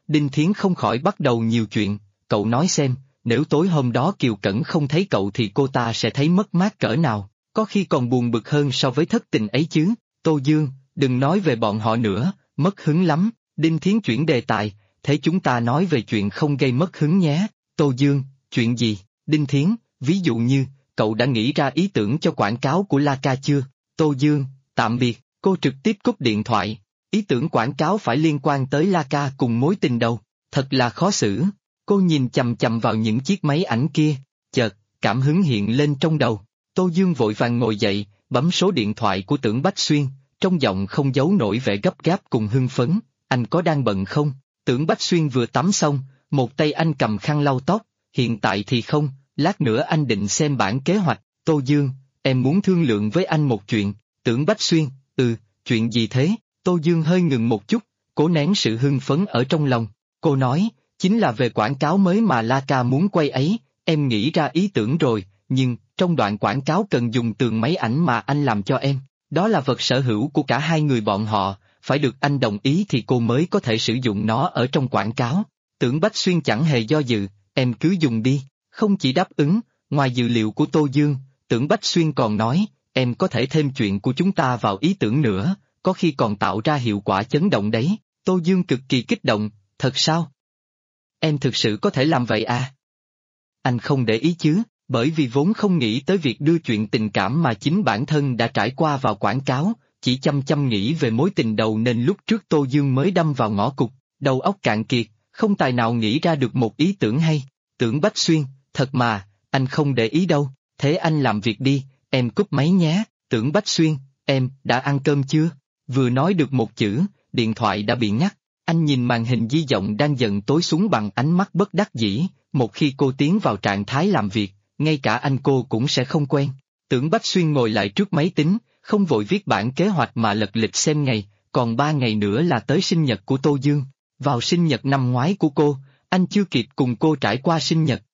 Đinh Thiến không khỏi bắt đầu nhiều chuyện, cậu nói xem, nếu tối hôm đó Kiều Cẩn không thấy cậu thì cô ta sẽ thấy mất mát cỡ nào, có khi còn buồn bực hơn so với thất tình ấy chứ. Tô Dương, đừng nói về bọn họ nữa, mất hứng lắm. Đinh Thiến chuyển đề tài, thế chúng ta nói về chuyện không gây mất hứng nhé. Tô Dương, chuyện gì? Đinh Thiến, ví dụ như, cậu đã nghĩ ra ý tưởng cho quảng cáo của La chưa? Tô Dương, tạm biệt, cô trực tiếp cúp điện thoại. Ý tưởng quảng cáo phải liên quan tới La cùng mối tình đầu, thật là khó xử. Cô nhìn chằm chằm vào những chiếc máy ảnh kia, chợt, cảm hứng hiện lên trong đầu. Tô Dương vội vàng ngồi dậy, bấm số điện thoại của Tưởng Bách Xuyên, trong giọng không giấu nổi vẻ gấp gáp cùng hưng phấn. Anh có đang bận không? Tưởng Bách Xuyên vừa tắm xong, một tay anh cầm khăn lau tóc, hiện tại thì không, lát nữa anh định xem bản kế hoạch. Tô Dương, em muốn thương lượng với anh một chuyện. Tưởng Bách Xuyên, chuyện gì thế? Tô Dương hơi ngừng một chút, cố nén sự hưng phấn ở trong lòng. Cô nói, chính là về quảng cáo mới mà La muốn quay ấy, em nghĩ ra ý tưởng rồi, nhưng, trong đoạn quảng cáo cần dùng tường máy ảnh mà anh làm cho em. Đó là vật sở hữu của cả hai người bọn họ, phải được anh đồng ý thì cô mới có thể sử dụng nó ở trong quảng cáo. Tưởng Bách Xuyên chẳng hề do dự, em cứ dùng đi. Không chỉ đáp ứng, ngoài dự liệu của Tô Dương, Tưởng Bách Xuyên còn nói, em có thể thêm chuyện của chúng ta vào ý tưởng nữa, có khi còn tạo ra hiệu quả chấn động đấy. Tô Dương cực kỳ kích động, thật sao? Em thực sự có thể làm vậy à? Anh không để ý chứ, bởi vì vốn không nghĩ tới việc đưa chuyện tình cảm mà chính bản thân đã trải qua vào quảng cáo, chỉ chăm chăm nghĩ về mối tình đầu nên lúc trước Tô Dương mới đâm vào ngõ cụt, đầu óc cạn kiệt, không tài nào nghĩ ra được một ý tưởng hay. Tưởng Bách Xuyên, thật mà, anh không để ý đâu, thế anh làm việc đi, em cúp máy nhé. Tưởng Bách Xuyên, em đã ăn cơm chưa? Vừa nói được một chữ, điện thoại đã bị ngắt. Anh nhìn màn hình di động đang dần tối xuống bằng ánh mắt bất đắc dĩ, một khi cô tiến vào trạng thái làm việc, ngay cả anh cô cũng sẽ không quen. Tưởng Bách Xuyên ngồi lại trước máy tính, không vội viết bản kế hoạch mà lật lịch xem ngày, còn 3 ngày nữa là tới sinh nhật của Tô Dương. Vào sinh nhật năm ngoái của cô, anh chưa kịp cùng cô trải qua sinh nhật.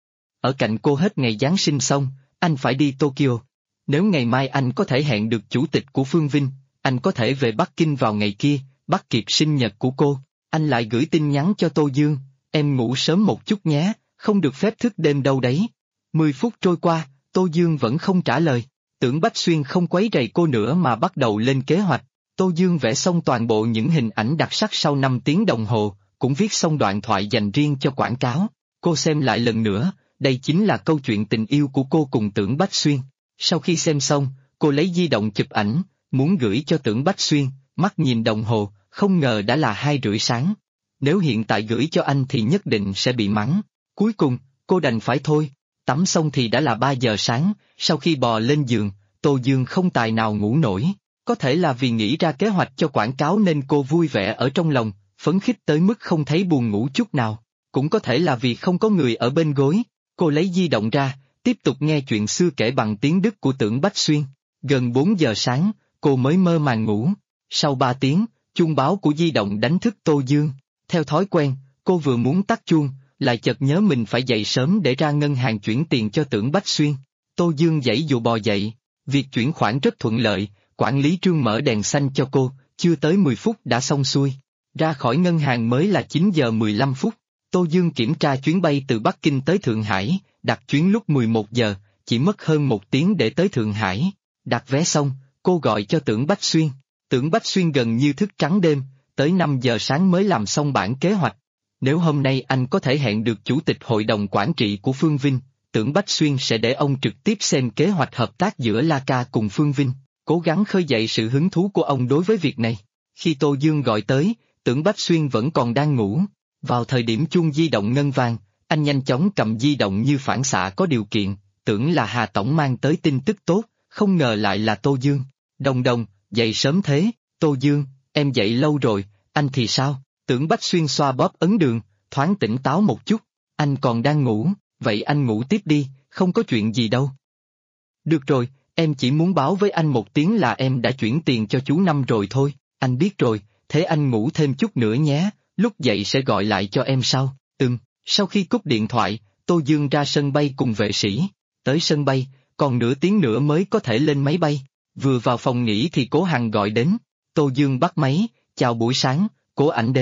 Ở cạnh cô hết ngày Giáng sinh xong, anh phải đi Tokyo. Nếu ngày mai anh có thể hẹn được chủ tịch của Phương Vinh, anh có thể về Bắc Kinh vào ngày kia, bắt kịp sinh nhật của cô. Anh lại gửi tin nhắn cho Tô Dương, em ngủ sớm một chút nhé, không được phép thức đêm đâu đấy. 10 phút trôi qua, Tô Dương vẫn không trả lời. Tưởng Bách Xuyên không quấy rầy cô nữa mà bắt đầu lên kế hoạch. Tô Dương vẽ xong toàn bộ những hình ảnh đặc sắc sau 5 tiếng đồng hồ, cũng viết xong đoạn thoại dành riêng cho quảng cáo. Cô xem lại lần nữa, đây chính là câu chuyện tình yêu của cô cùng Tưởng Bách Xuyên. Sau khi xem xong, cô lấy di động chụp ảnh, muốn gửi cho Tưởng Bách Xuyên, mắt nhìn đồng hồ, không ngờ đã là 2:30 sáng. Nếu hiện tại gửi cho anh thì nhất định sẽ bị mắng. Cuối cùng, cô đành phải thôi. Tắm xong thì đã là 3 giờ sáng, sau khi bò lên giường, Tô Dương không tài nào ngủ nổi. Có thể là vì nghĩ ra kế hoạch cho quảng cáo nên cô vui vẻ ở trong lòng, phấn khích tới mức không thấy buồn ngủ chút nào. Cũng có thể là vì không có người ở bên gối. Cô lấy di động ra, tiếp tục nghe chuyện xưa kể bằng tiếng Đức của Tưởng Bách Xuyên. Gần 4 giờ sáng, cô mới mơ màng ngủ. Sau 3 tiếng, chuông báo của di động đánh thức Tô Dương. Theo thói quen, cô vừa muốn tắt chuông, lại chợt nhớ mình phải dậy sớm để ra ngân hàng chuyển tiền cho Tưởng Bách Xuyên. Tô Dương giãy dụ bò dậy, việc chuyển khoản rất thuận lợi, quản lý Trương mở đèn xanh cho cô, chưa tới 10 phút đã xong xuôi. Ra khỏi ngân hàng mới là 9 giờ 15 phút. Tô Dương kiểm tra chuyến bay từ Bắc Kinh tới Thượng Hải, đặt chuyến lúc 11 giờ, chỉ mất hơn 1 tiếng để tới Thượng Hải. Đặt vé xong, cô gọi cho Tưởng Bách Xuyên. Tưởng Bách Xuyên gần như thức trắng đêm, tới 5 giờ sáng mới làm xong bản kế hoạch. Nếu hôm nay anh có thể hẹn được chủ tịch hội đồng quản trị của Phương Vinh, Tưởng Bách Xuyên sẽ để ông trực tiếp xem kế hoạch hợp tác giữa La cùng Phương Vinh, cố gắng khơi dậy sự hứng thú của ông đối với việc này. Khi Tô Dương gọi tới, Tưởng Bách Xuyên vẫn còn đang ngủ. Vào thời điểm chuông di động ngân vang, anh nhanh chóng cầm di động như phản xạ có điều kiện, tưởng là Hà Tổng mang tới tin tức tốt, không ngờ lại là Tô Dương. Đồng đồng, dậy sớm thế. Tô Dương, em dậy lâu rồi, anh thì sao? Tưởng Bách Xuyên xoa bóp ấn đường, thoáng tỉnh táo một chút. Anh còn đang ngủ, vậy anh ngủ tiếp đi, không có chuyện gì đâu. Được rồi, em chỉ muốn báo với anh một tiếng là em đã chuyển tiền cho chú Năm rồi thôi. Anh biết rồi, thế anh ngủ thêm chút nữa nhé, lúc dậy sẽ gọi lại cho em sau. Sau khi cúp điện thoại, Tô Dương ra sân bay cùng vệ sĩ. Tới sân bay, còn nửa tiếng nữa mới có thể lên máy bay. Vừa vào phòng nghỉ thì Cố Hằng gọi đến. Tô Dương bắt máy, chào buổi sáng, Cố Ảnh Đế.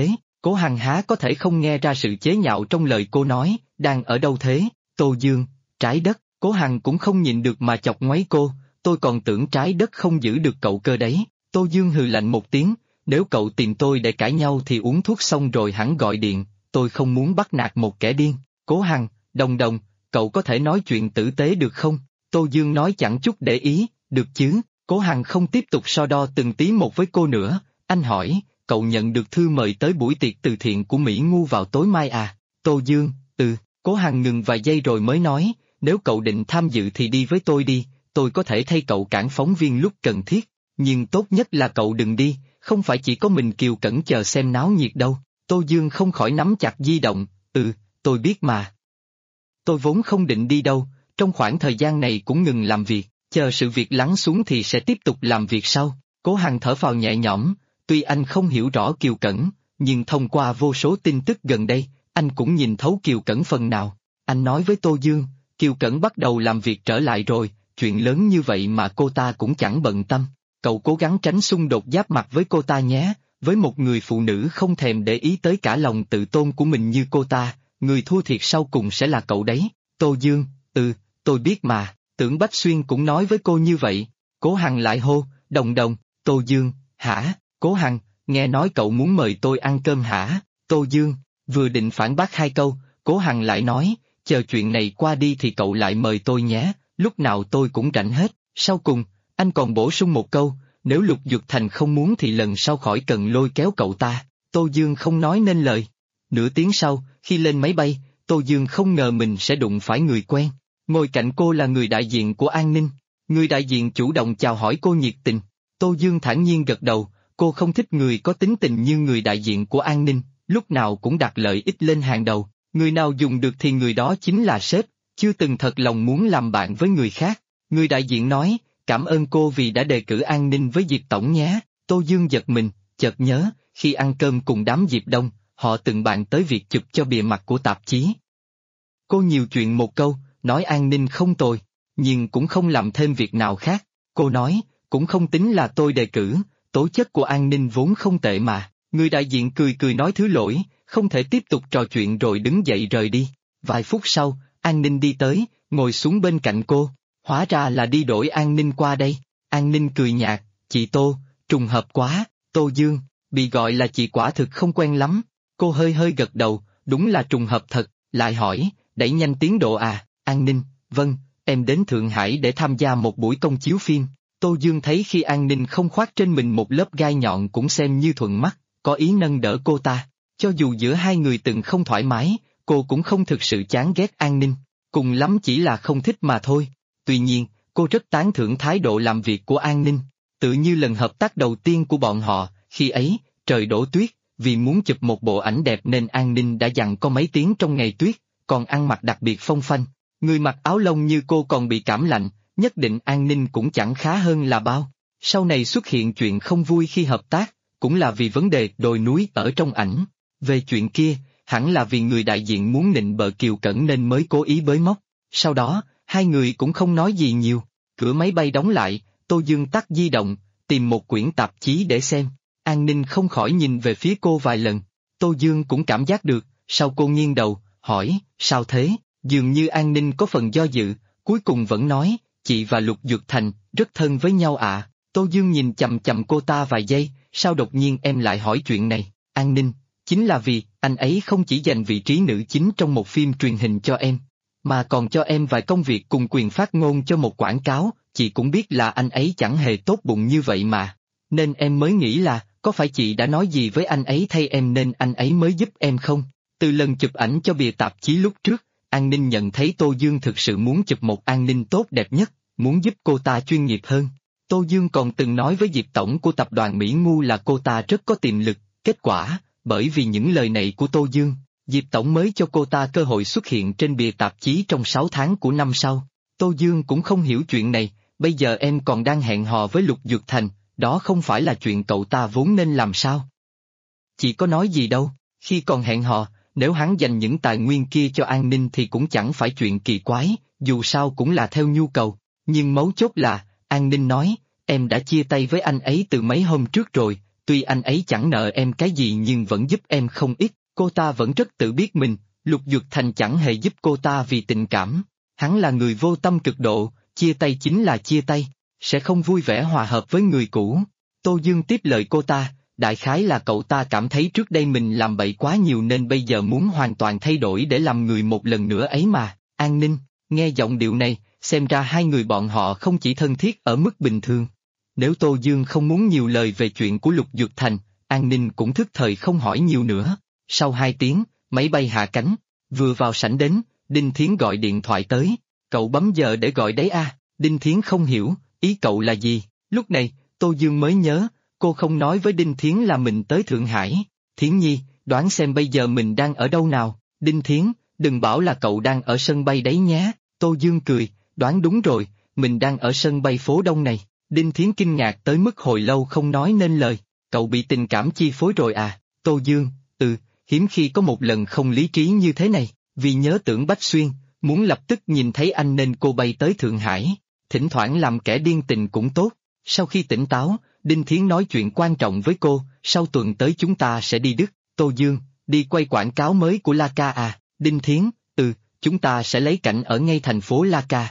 Cố Hằng há có thể không nghe ra sự chế nhạo trong lời cô nói, đang ở đâu thế, Tô Dương, trái đất, Cố Hằng cũng không nhịn được mà chọc ngoáy cô, tôi còn tưởng trái đất không giữ được cậu cơ đấy, Tô Dương hừ lạnh một tiếng, nếu cậu tìm tôi để cãi nhau thì uống thuốc xong rồi hẳn gọi điện, tôi không muốn bắt nạt một kẻ điên, Cố Hằng, Đồng Đồng, cậu có thể nói chuyện tử tế được không? Tô Dương nói chẳng chút để ý, được chứ, Cố Hằng không tiếp tục so đo từng tí một với cô nữa, anh hỏi, cậu nhận được thư mời tới buổi tiệc từ thiện của Mỹ Ngu vào tối mai à? Tô Dương, Cố Hằng ngừng vài giây rồi mới nói, nếu cậu định tham dự thì đi với tôi đi, tôi có thể thay cậu cản phóng viên lúc cần thiết, nhưng tốt nhất là cậu đừng đi, không phải chỉ có mình Kiều Cẩn chờ xem náo nhiệt đâu. Tô Dương không khỏi nắm chặt di động, tôi biết mà. Tôi vốn không định đi đâu, trong khoảng thời gian này cũng ngừng làm việc, chờ sự việc lắng xuống thì sẽ tiếp tục làm việc sau. Cố Hằng thở phào nhẹ nhõm, tuy anh không hiểu rõ Kiều Cẩn, nhưng thông qua vô số tin tức gần đây, anh cũng nhìn thấu Kiều Cẩn phần nào. Anh nói với Tô Dương, Kiều Cẩn bắt đầu làm việc trở lại rồi, chuyện lớn như vậy mà cô ta cũng chẳng bận tâm. Cậu cố gắng tránh xung đột giáp mặt với cô ta nhé, với một người phụ nữ không thèm để ý tới cả lòng tự tôn của mình như cô ta, người thua thiệt sau cùng sẽ là cậu đấy. Tô Dương, tôi biết mà, Tưởng Bách Xuyên cũng nói với cô như vậy. Cố Hằng lại hô, Đồng Đồng, Tô Dương, hả? Cố Hằng, nghe nói cậu muốn mời tôi ăn cơm hả? Tô Dương, vừa định phản bác hai câu, Cố Hằng lại nói, chờ chuyện này qua đi thì cậu lại mời tôi nhé, lúc nào tôi cũng rảnh hết. Sau cùng, anh còn bổ sung một câu, nếu Lục Dược Thành không muốn thì lần sau khỏi cần lôi kéo cậu ta. Tô Dương không nói nên lời. Nửa tiếng sau, khi lên máy bay, Tô Dương không ngờ mình sẽ đụng phải người quen. Ngồi cạnh cô là người đại diện của An Ninh. Người đại diện chủ động chào hỏi cô nhiệt tình. Tô Dương thản nhiên gật đầu, cô không thích người có tính tình như người đại diện của An Ninh, lúc nào cũng đặt lợi ích lên hàng đầu. Người nào dùng được thì người đó chính là sếp, chưa từng thật lòng muốn làm bạn với người khác. Người đại diện nói, cảm ơn cô vì đã đề cử An Ninh với Diệp Tổng nhé. Tô Dương giật mình, chợt nhớ, khi ăn cơm cùng đám Diệp Đông, họ từng bàn tới việc chụp cho bìa mặt của tạp chí. Cô nhiều chuyện một câu, nói An Ninh không tồi, nhưng cũng không làm thêm việc nào khác. Cô nói, cũng không tính là tôi đề cử, tố chất của An Ninh vốn không tệ mà. Người đại diện cười cười nói thứ lỗi, không thể tiếp tục trò chuyện rồi đứng dậy rời đi. Vài phút sau, An Ninh đi tới, ngồi xuống bên cạnh cô. Hóa ra là đi đổi An Ninh qua đây. An Ninh cười nhạt, chị Tô, trùng hợp quá. Tô Dương, bị gọi là chị quả thực không quen lắm. Cô hơi hơi gật đầu, đúng là trùng hợp thật, lại hỏi, đẩy nhanh tiến độ à? An Ninh, vâng, em đến Thượng Hải để tham gia một buổi công chiếu phim. Tô Dương thấy khi An Ninh không khoác trên mình một lớp gai nhọn cũng xem như thuận mắt, có ý nâng đỡ cô ta. Cho dù giữa hai người từng không thoải mái, cô cũng không thực sự chán ghét An Ninh, cùng lắm chỉ là không thích mà thôi. Tuy nhiên, cô rất tán thưởng thái độ làm việc của An Ninh, tự như lần hợp tác đầu tiên của bọn họ, khi ấy, trời đổ tuyết, vì muốn chụp một bộ ảnh đẹp nên An Ninh đã dặn có mấy tiếng trong ngày tuyết, còn ăn mặc đặc biệt phong phanh. Người mặc áo lông như cô còn bị cảm lạnh, nhất định An Ninh cũng chẳng khá hơn là bao. Sau này xuất hiện chuyện không vui khi hợp tác, cũng là vì vấn đề đồi núi ở trong ảnh. Về chuyện kia, hẳn là vì người đại diện muốn nịnh bợ Kiều Cẩn nên mới cố ý bới móc. Sau đó, hai người cũng không nói gì nhiều. Cửa máy bay đóng lại, Tô Dương tắt di động, tìm một quyển tạp chí để xem. An Ninh không khỏi nhìn về phía cô vài lần. Tô Dương cũng cảm giác được, sau cô nghiêng đầu, hỏi, sao thế? Dường như An Ninh có phần do dự, cuối cùng vẫn nói, chị và Lục Dược Thành, rất thân với nhau ạ. Tô Dương nhìn chầm chầm cô ta vài giây, sao đột nhiên em lại hỏi chuyện này? An Ninh, chính là vì, anh ấy không chỉ dành vị trí nữ chính trong một phim truyền hình cho em, mà còn cho em vài công việc cùng quyền phát ngôn cho một quảng cáo, chị cũng biết là anh ấy chẳng hề tốt bụng như vậy mà. Nên em mới nghĩ là, có phải chị đã nói gì với anh ấy thay em nên anh ấy mới giúp em không? Từ lần chụp ảnh cho bìa tạp chí lúc trước, An Ninh nhận thấy Tô Dương thực sự muốn chụp một An Ninh tốt đẹp nhất, muốn giúp cô ta chuyên nghiệp hơn. Tô Dương còn từng nói với Diệp Tổng của tập đoàn Mỹ Ngu là cô ta rất có tiềm lực, kết quả, bởi vì những lời này của Tô Dương, Diệp Tổng mới cho cô ta cơ hội xuất hiện trên bìa tạp chí trong 6 tháng của năm sau. Tô Dương cũng không hiểu chuyện này, bây giờ em còn đang hẹn hò với Lục Dược Thành, đó không phải là chuyện cậu ta vốn nên làm sao? Chị có nói gì đâu, khi còn hẹn hò, nếu hắn dành những tài nguyên kia cho An Ninh thì cũng chẳng phải chuyện kỳ quái, dù sao cũng là theo nhu cầu. Nhưng mấu chốt là, An Ninh nói, em đã chia tay với anh ấy từ mấy hôm trước rồi, tuy anh ấy chẳng nợ em cái gì nhưng vẫn giúp em không ít, cô ta vẫn rất tự biết mình, Lục Duyệt Thành chẳng hề giúp cô ta vì tình cảm. Hắn là người vô tâm cực độ, chia tay chính là chia tay, sẽ không vui vẻ hòa hợp với người cũ. Tô Dương tiếp lời cô ta, đại khái là cậu ta cảm thấy trước đây mình làm bậy quá nhiều nên bây giờ muốn hoàn toàn thay đổi để làm người một lần nữa ấy mà. An Ninh, nghe giọng điệu này, xem ra hai người bọn họ không chỉ thân thiết ở mức bình thường. Nếu Tô Dương không muốn nhiều lời về chuyện của Lục Duyệt Thành, An Ninh cũng thức thời không hỏi nhiều nữa. Sau 2 tiếng, máy bay hạ cánh, vừa vào sảnh đến, Đinh Thiến gọi điện thoại tới. Cậu bấm giờ để gọi đấy à? Đinh Thiến không hiểu, ý cậu là gì? Lúc này, Tô Dương mới nhớ, cô không nói với Đinh Thiến là mình tới Thượng Hải. Thiến Nhi, đoán xem bây giờ mình đang ở đâu nào? Đinh Thiến, đừng bảo là cậu đang ở sân bay đấy nhé. Tô Dương cười, đoán đúng rồi, mình đang ở sân bay phố Đông này. Đinh Thiến kinh ngạc tới mức hồi lâu không nói nên lời. Cậu bị tình cảm chi phối rồi à? Tô Dương, hiếm khi có một lần không lý trí như thế này, vì nhớ Tưởng Bách Xuyên, muốn lập tức nhìn thấy anh nên cô bay tới Thượng Hải. Thỉnh thoảng làm kẻ điên tình cũng tốt. Sau khi tỉnh táo, Đinh Thiến nói chuyện quan trọng với cô, sau tuần tới chúng ta sẽ đi Đức. Tô Dương, đi quay quảng cáo mới của Laca à? Đinh Thiến, chúng ta sẽ lấy cảnh ở ngay thành phố Laca.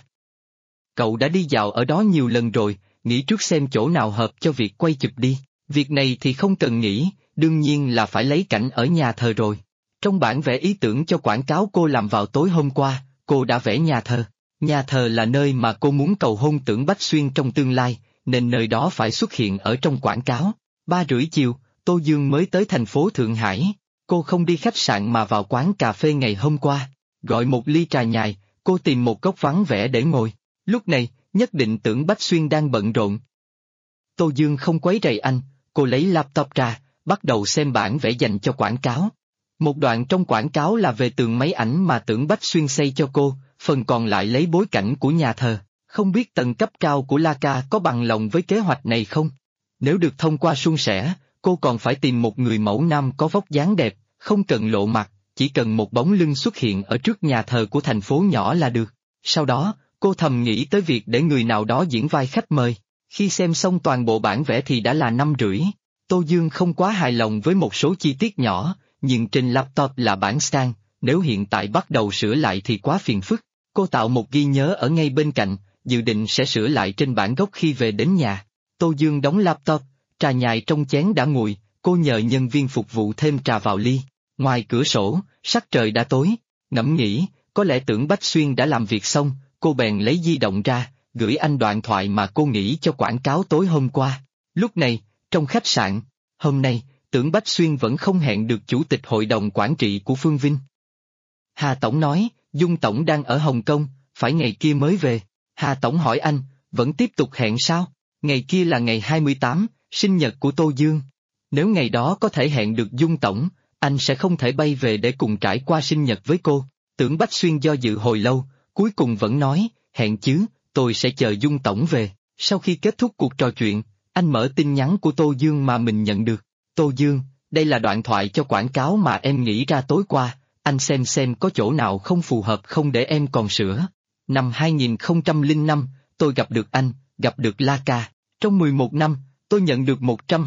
Cậu đã đi dạo ở đó nhiều lần rồi, nghĩ trước xem chỗ nào hợp cho việc quay chụp đi. Việc này thì không cần nghĩ, đương nhiên là phải lấy cảnh ở nhà thờ rồi. Trong bản vẽ ý tưởng cho quảng cáo cô làm vào tối hôm qua, cô đã vẽ nhà thờ. Nhà thờ là nơi mà cô muốn cầu hôn Tưởng Bách Xuyên trong tương lai, nên nơi đó phải xuất hiện ở trong quảng cáo. 3:30 chiều, Tô Dương mới tới thành phố Thượng Hải. Cô không đi khách sạn mà vào quán cà phê ngày hôm qua. Gọi một ly trà nhài, cô tìm một góc vắng vẻ để ngồi. Lúc này, nhất định Tưởng Bách Xuyên đang bận rộn. Tô Dương không quấy rầy anh, cô lấy laptop ra, bắt đầu xem bản vẽ dành cho quảng cáo. Một đoạn trong quảng cáo là về tường máy ảnh mà Tưởng Bách Xuyên xây cho cô, phần còn lại lấy bối cảnh của nhà thờ. Không biết tầng cấp cao của Laca có bằng lòng với kế hoạch này không? Nếu được thông qua suôn sẻ, cô còn phải tìm một người mẫu nam có vóc dáng đẹp, không cần lộ mặt, chỉ cần một bóng lưng xuất hiện ở trước nhà thờ của thành phố nhỏ là được. Sau đó, cô thầm nghĩ tới việc để người nào đó diễn vai khách mời. Khi xem xong toàn bộ bản vẽ thì đã là 5:30. Tô Dương không quá hài lòng với một số chi tiết nhỏ, nhưng trên laptop là bản scan, nếu hiện tại bắt đầu sửa lại thì quá phiền phức. Cô tạo một ghi nhớ ở ngay bên cạnh, dự định sẽ sửa lại trên bản gốc khi về đến nhà. Tô Dương đóng laptop, trà nhài trong chén đã nguội, cô nhờ nhân viên phục vụ thêm trà vào ly. Ngoài cửa sổ, sắc trời đã tối, ngẫm nghĩ, có lẽ Tưởng Bách Xuyên đã làm việc xong, cô bèn lấy di động ra, gửi anh đoạn thoại mà cô nghĩ cho quảng cáo tối hôm qua. Lúc này, trong khách sạn, hôm nay, Tưởng Bách Xuyên vẫn không hẹn được chủ tịch hội đồng quản trị của Phương Vinh. Hà Tổng nói, Dung Tổng đang ở Hồng Kông, phải ngày kia mới về. Hà Tổng hỏi anh, vẫn tiếp tục hẹn sao? Ngày kia là ngày 28, sinh nhật của Tô Dương. Nếu ngày đó có thể hẹn được Dung Tổng, anh sẽ không thể bay về để cùng trải qua sinh nhật với cô. Tưởng Bách Xuyên do dự hồi lâu, cuối cùng vẫn nói, hẹn chứ, tôi sẽ chờ Dung Tổng về. Sau khi kết thúc cuộc trò chuyện, anh mở tin nhắn của Tô Dương mà mình nhận được. Tô Dương, đây là đoạn thoại cho quảng cáo mà em nghĩ ra tối qua, anh xem có chỗ nào không phù hợp không để em còn sửa. Năm 2005, tôi gặp được anh, gặp được Laca. Trong 11 năm, tôi nhận được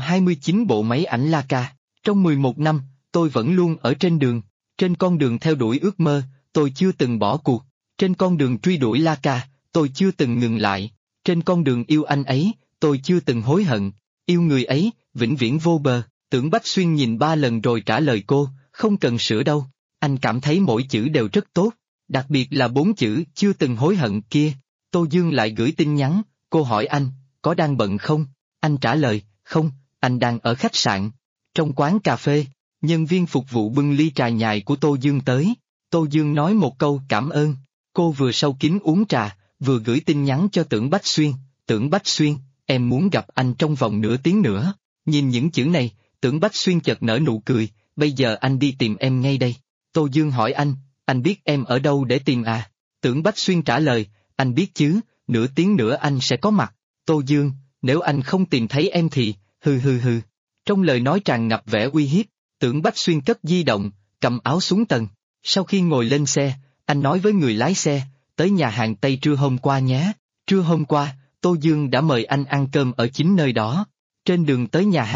129 bộ máy ảnh Laca. Trong 11 năm, tôi vẫn luôn ở trên đường. Trên con đường theo đuổi ước mơ, tôi chưa từng bỏ cuộc. Trên con đường truy đuổi Laca, tôi chưa từng ngừng lại. Trên con đường yêu anh ấy, tôi chưa từng hối hận. Yêu người ấy, vĩnh viễn vô bờ. Tưởng Bách Xuyên nhìn 3 lần rồi trả lời cô, không cần sửa đâu. Anh cảm thấy mỗi chữ đều rất tốt, đặc biệt là 4 chữ chưa từng hối hận kia. Tô Dương lại gửi tin nhắn, cô hỏi anh, có đang bận không? Anh trả lời, không, anh đang ở khách sạn. Trong quán cà phê, nhân viên phục vụ bưng ly trà nhài của Tô Dương tới. Tô Dương nói một câu cảm ơn. Cô vừa sâu kín uống trà, vừa gửi tin nhắn cho Tưởng Bách Xuyên. Tưởng Bách Xuyên, em muốn gặp anh trong vòng nửa tiếng nữa. Nhìn những chữ này, Tưởng Bách Xuyên chợt nở nụ cười, bây giờ anh đi tìm em ngay đây. Tô Dương hỏi anh biết em ở đâu để tìm à? Tưởng Bách Xuyên trả lời, anh biết chứ, nửa tiếng nữa anh sẽ có mặt. Tô Dương, nếu anh không tìm thấy em thì, hừ. Trong lời nói tràn ngập vẻ uy hiếp, Tưởng Bách Xuyên cất di động, cầm áo xuống tầng. Sau khi ngồi lên xe, anh nói với người lái xe, tới nhà hàng Tây trưa hôm qua nhé. Trưa hôm qua, Tô Dương đã mời anh ăn cơm ở chính nơi đó. Trên đường tới nhà hàng,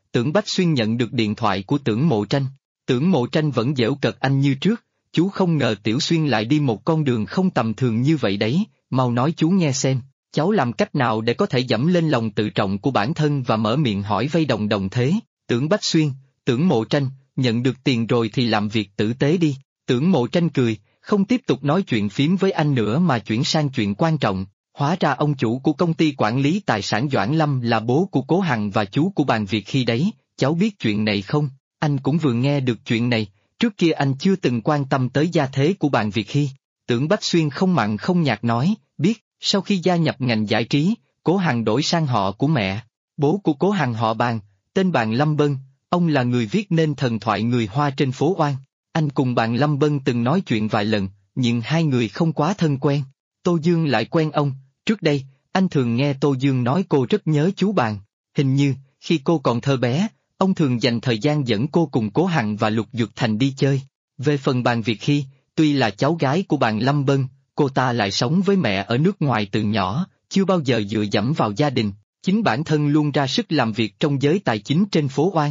Tưởng Bách Xuyên nhận được điện thoại của Tưởng Mộ Tranh. Tưởng Mộ Tranh vẫn giễu cợt anh như trước, chú không ngờ Tiểu Xuyên lại đi một con đường không tầm thường như vậy đấy, mau nói chú nghe xem, cháu làm cách nào để có thể dẫm lên lòng tự trọng của bản thân và mở miệng hỏi vay đồng đồng thế. Tưởng Bách Xuyên, Tưởng Mộ Tranh, nhận được tiền rồi thì làm việc tử tế đi. Tưởng Mộ Tranh cười, không tiếp tục nói chuyện phím với anh nữa mà chuyển sang chuyện quan trọng. Hóa ra ông chủ của công ty quản lý tài sản Doãn Lâm là bố của Cố Hằng và chú của Bàn Việt Hy đấy, cháu biết chuyện này không? Anh cũng vừa nghe được chuyện này, trước kia anh chưa từng quan tâm tới gia thế của Bàn Việt Hy. Tưởng Bách Xuyên không mặn không nhạt nói, biết, sau khi gia nhập ngành giải trí, Cố Hằng đổi sang họ của mẹ. Bố của Cố Hằng họ Bàn, tên Bàn Lâm Bân, ông là người viết nên thần thoại người Hoa trên phố Oan. Anh cùng Bàn Lâm Bân từng nói chuyện vài lần, nhưng hai người không quá thân quen. Tô Dương lại quen ông, trước đây, anh thường nghe Tô Dương nói cô rất nhớ chú Bàn. Hình như, khi cô còn thơ bé, ông thường dành thời gian dẫn cô cùng Cố Hằng và Lục Duyệt Thành đi chơi. Về phần Bàn Việt Hy, tuy là cháu gái của Bàn Lâm Bân, cô ta lại sống với mẹ ở nước ngoài từ nhỏ, chưa bao giờ dựa dẫm vào gia đình, chính bản thân luôn ra sức làm việc trong giới tài chính trên phố Oan.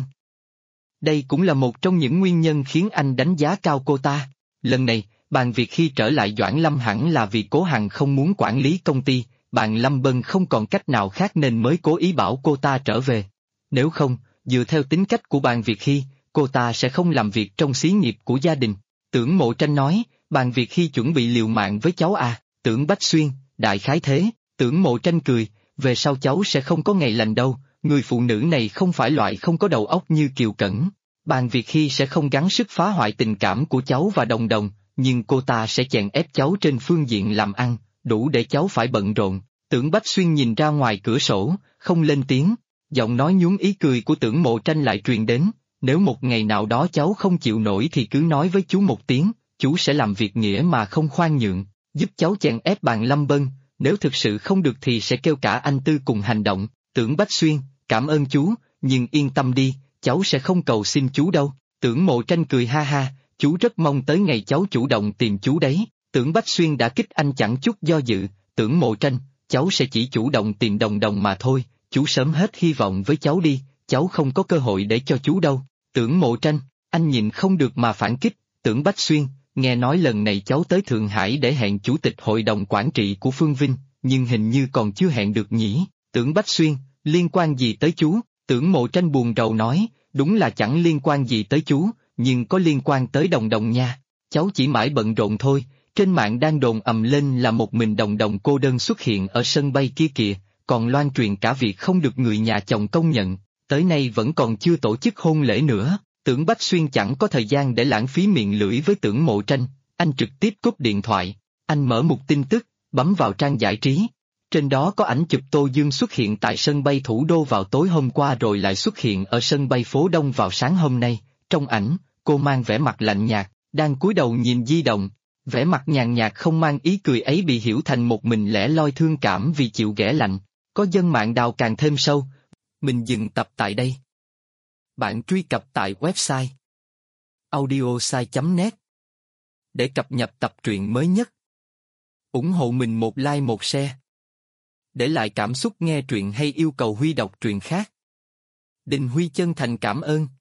Đây cũng là một trong những nguyên nhân khiến anh đánh giá cao cô ta. Lần này, Bàn Việt Hy trở lại Doãn Lâm hẳn là vì Cố Hằng không muốn quản lý công ty, Bàn Lâm Bân không còn cách nào khác nên mới cố ý bảo cô ta trở về. Nếu không, dựa theo tính cách của Bàn Việt Hy, cô ta sẽ không làm việc trong xí nghiệp của gia đình. Tưởng Mộ Tranh nói, Bàn Việt Hy chuẩn bị liều mạng với cháu à? Tưởng Bách Xuyên, đại khái thế. Tưởng Mộ Tranh cười, về sau cháu sẽ không có ngày lành đâu, người phụ nữ này không phải loại không có đầu óc như Kiều Cẩn. Bàn Việt Hy sẽ không gắng sức phá hoại tình cảm của cháu và Đồng Đồng, nhưng cô ta sẽ chèn ép cháu trên phương diện làm ăn, đủ để cháu phải bận rộn. Tưởng Bách Xuyên nhìn ra ngoài cửa sổ, không lên tiếng, giọng nói nhuốm ý cười của Tưởng Mộ Tranh lại truyền đến, nếu một ngày nào đó cháu không chịu nổi thì cứ nói với chú một tiếng, chú sẽ làm việc nghĩa mà không khoan nhượng, giúp cháu chèn ép Bàn Lâm Bân, nếu thực sự không được thì sẽ kêu cả anh Tư cùng hành động. Tưởng Bách Xuyên, cảm ơn chú, nhưng yên tâm đi, cháu sẽ không cầu xin chú đâu. Tưởng Mộ Tranh cười ha ha, chú rất mong tới ngày cháu chủ động tìm chú đấy. Tưởng Bách Xuyên đã kích anh chẳng chút do dự, Tưởng Mộ Tranh, cháu sẽ chỉ chủ động tìm Đồng Đồng mà thôi, chú sớm hết hy vọng với cháu đi, cháu không có cơ hội để cho chú đâu. Tưởng Mộ Tranh, anh nhịn không được mà phản kích, Tưởng Bách Xuyên, nghe nói lần này cháu tới Thượng Hải để hẹn chủ tịch hội đồng quản trị của Phương Vinh, nhưng hình như còn chưa hẹn được nhỉ. Tưởng Bách Xuyên, liên quan gì tới chú? Tưởng Mộ Tranh buồn rầu nói, đúng là chẳng liên quan gì tới chú, nhưng có liên quan tới Đồng Đồng nha. Cháu chỉ mãi bận rộn thôi, trên mạng đang đồn ầm lên là một mình Đồng Đồng cô đơn xuất hiện ở sân bay kia kìa, còn loan truyền cả việc không được người nhà chồng công nhận, tới nay vẫn còn chưa tổ chức hôn lễ nữa. Tưởng Bách Xuyên chẳng có thời gian để lãng phí miệng lưỡi với Tưởng Mộ Tranh, anh trực tiếp cúp điện thoại, anh mở mục tin tức, bấm vào trang giải trí. Trên đó có ảnh chụp Tô Dương xuất hiện tại sân bay Thủ Đô vào tối hôm qua rồi lại xuất hiện ở sân bay Phố Đông vào sáng hôm nay. Trong ảnh, cô mang vẻ mặt lạnh nhạt, đang cúi đầu nhìn di động. Vẻ mặt nhàn nhạt không mang ý cười ấy bị hiểu thành một mình lẻ loi thương cảm vì chịu ghẻ lạnh. Có dân mạng đào càng thêm sâu. Mình dừng tập tại đây. Bạn truy cập tại website audiosai.net để cập nhật tập truyện mới nhất. Ủng hộ mình một like một share. Để lại cảm xúc nghe truyện hay yêu cầu Huy đọc truyện khác. Đình Huy chân thành cảm ơn.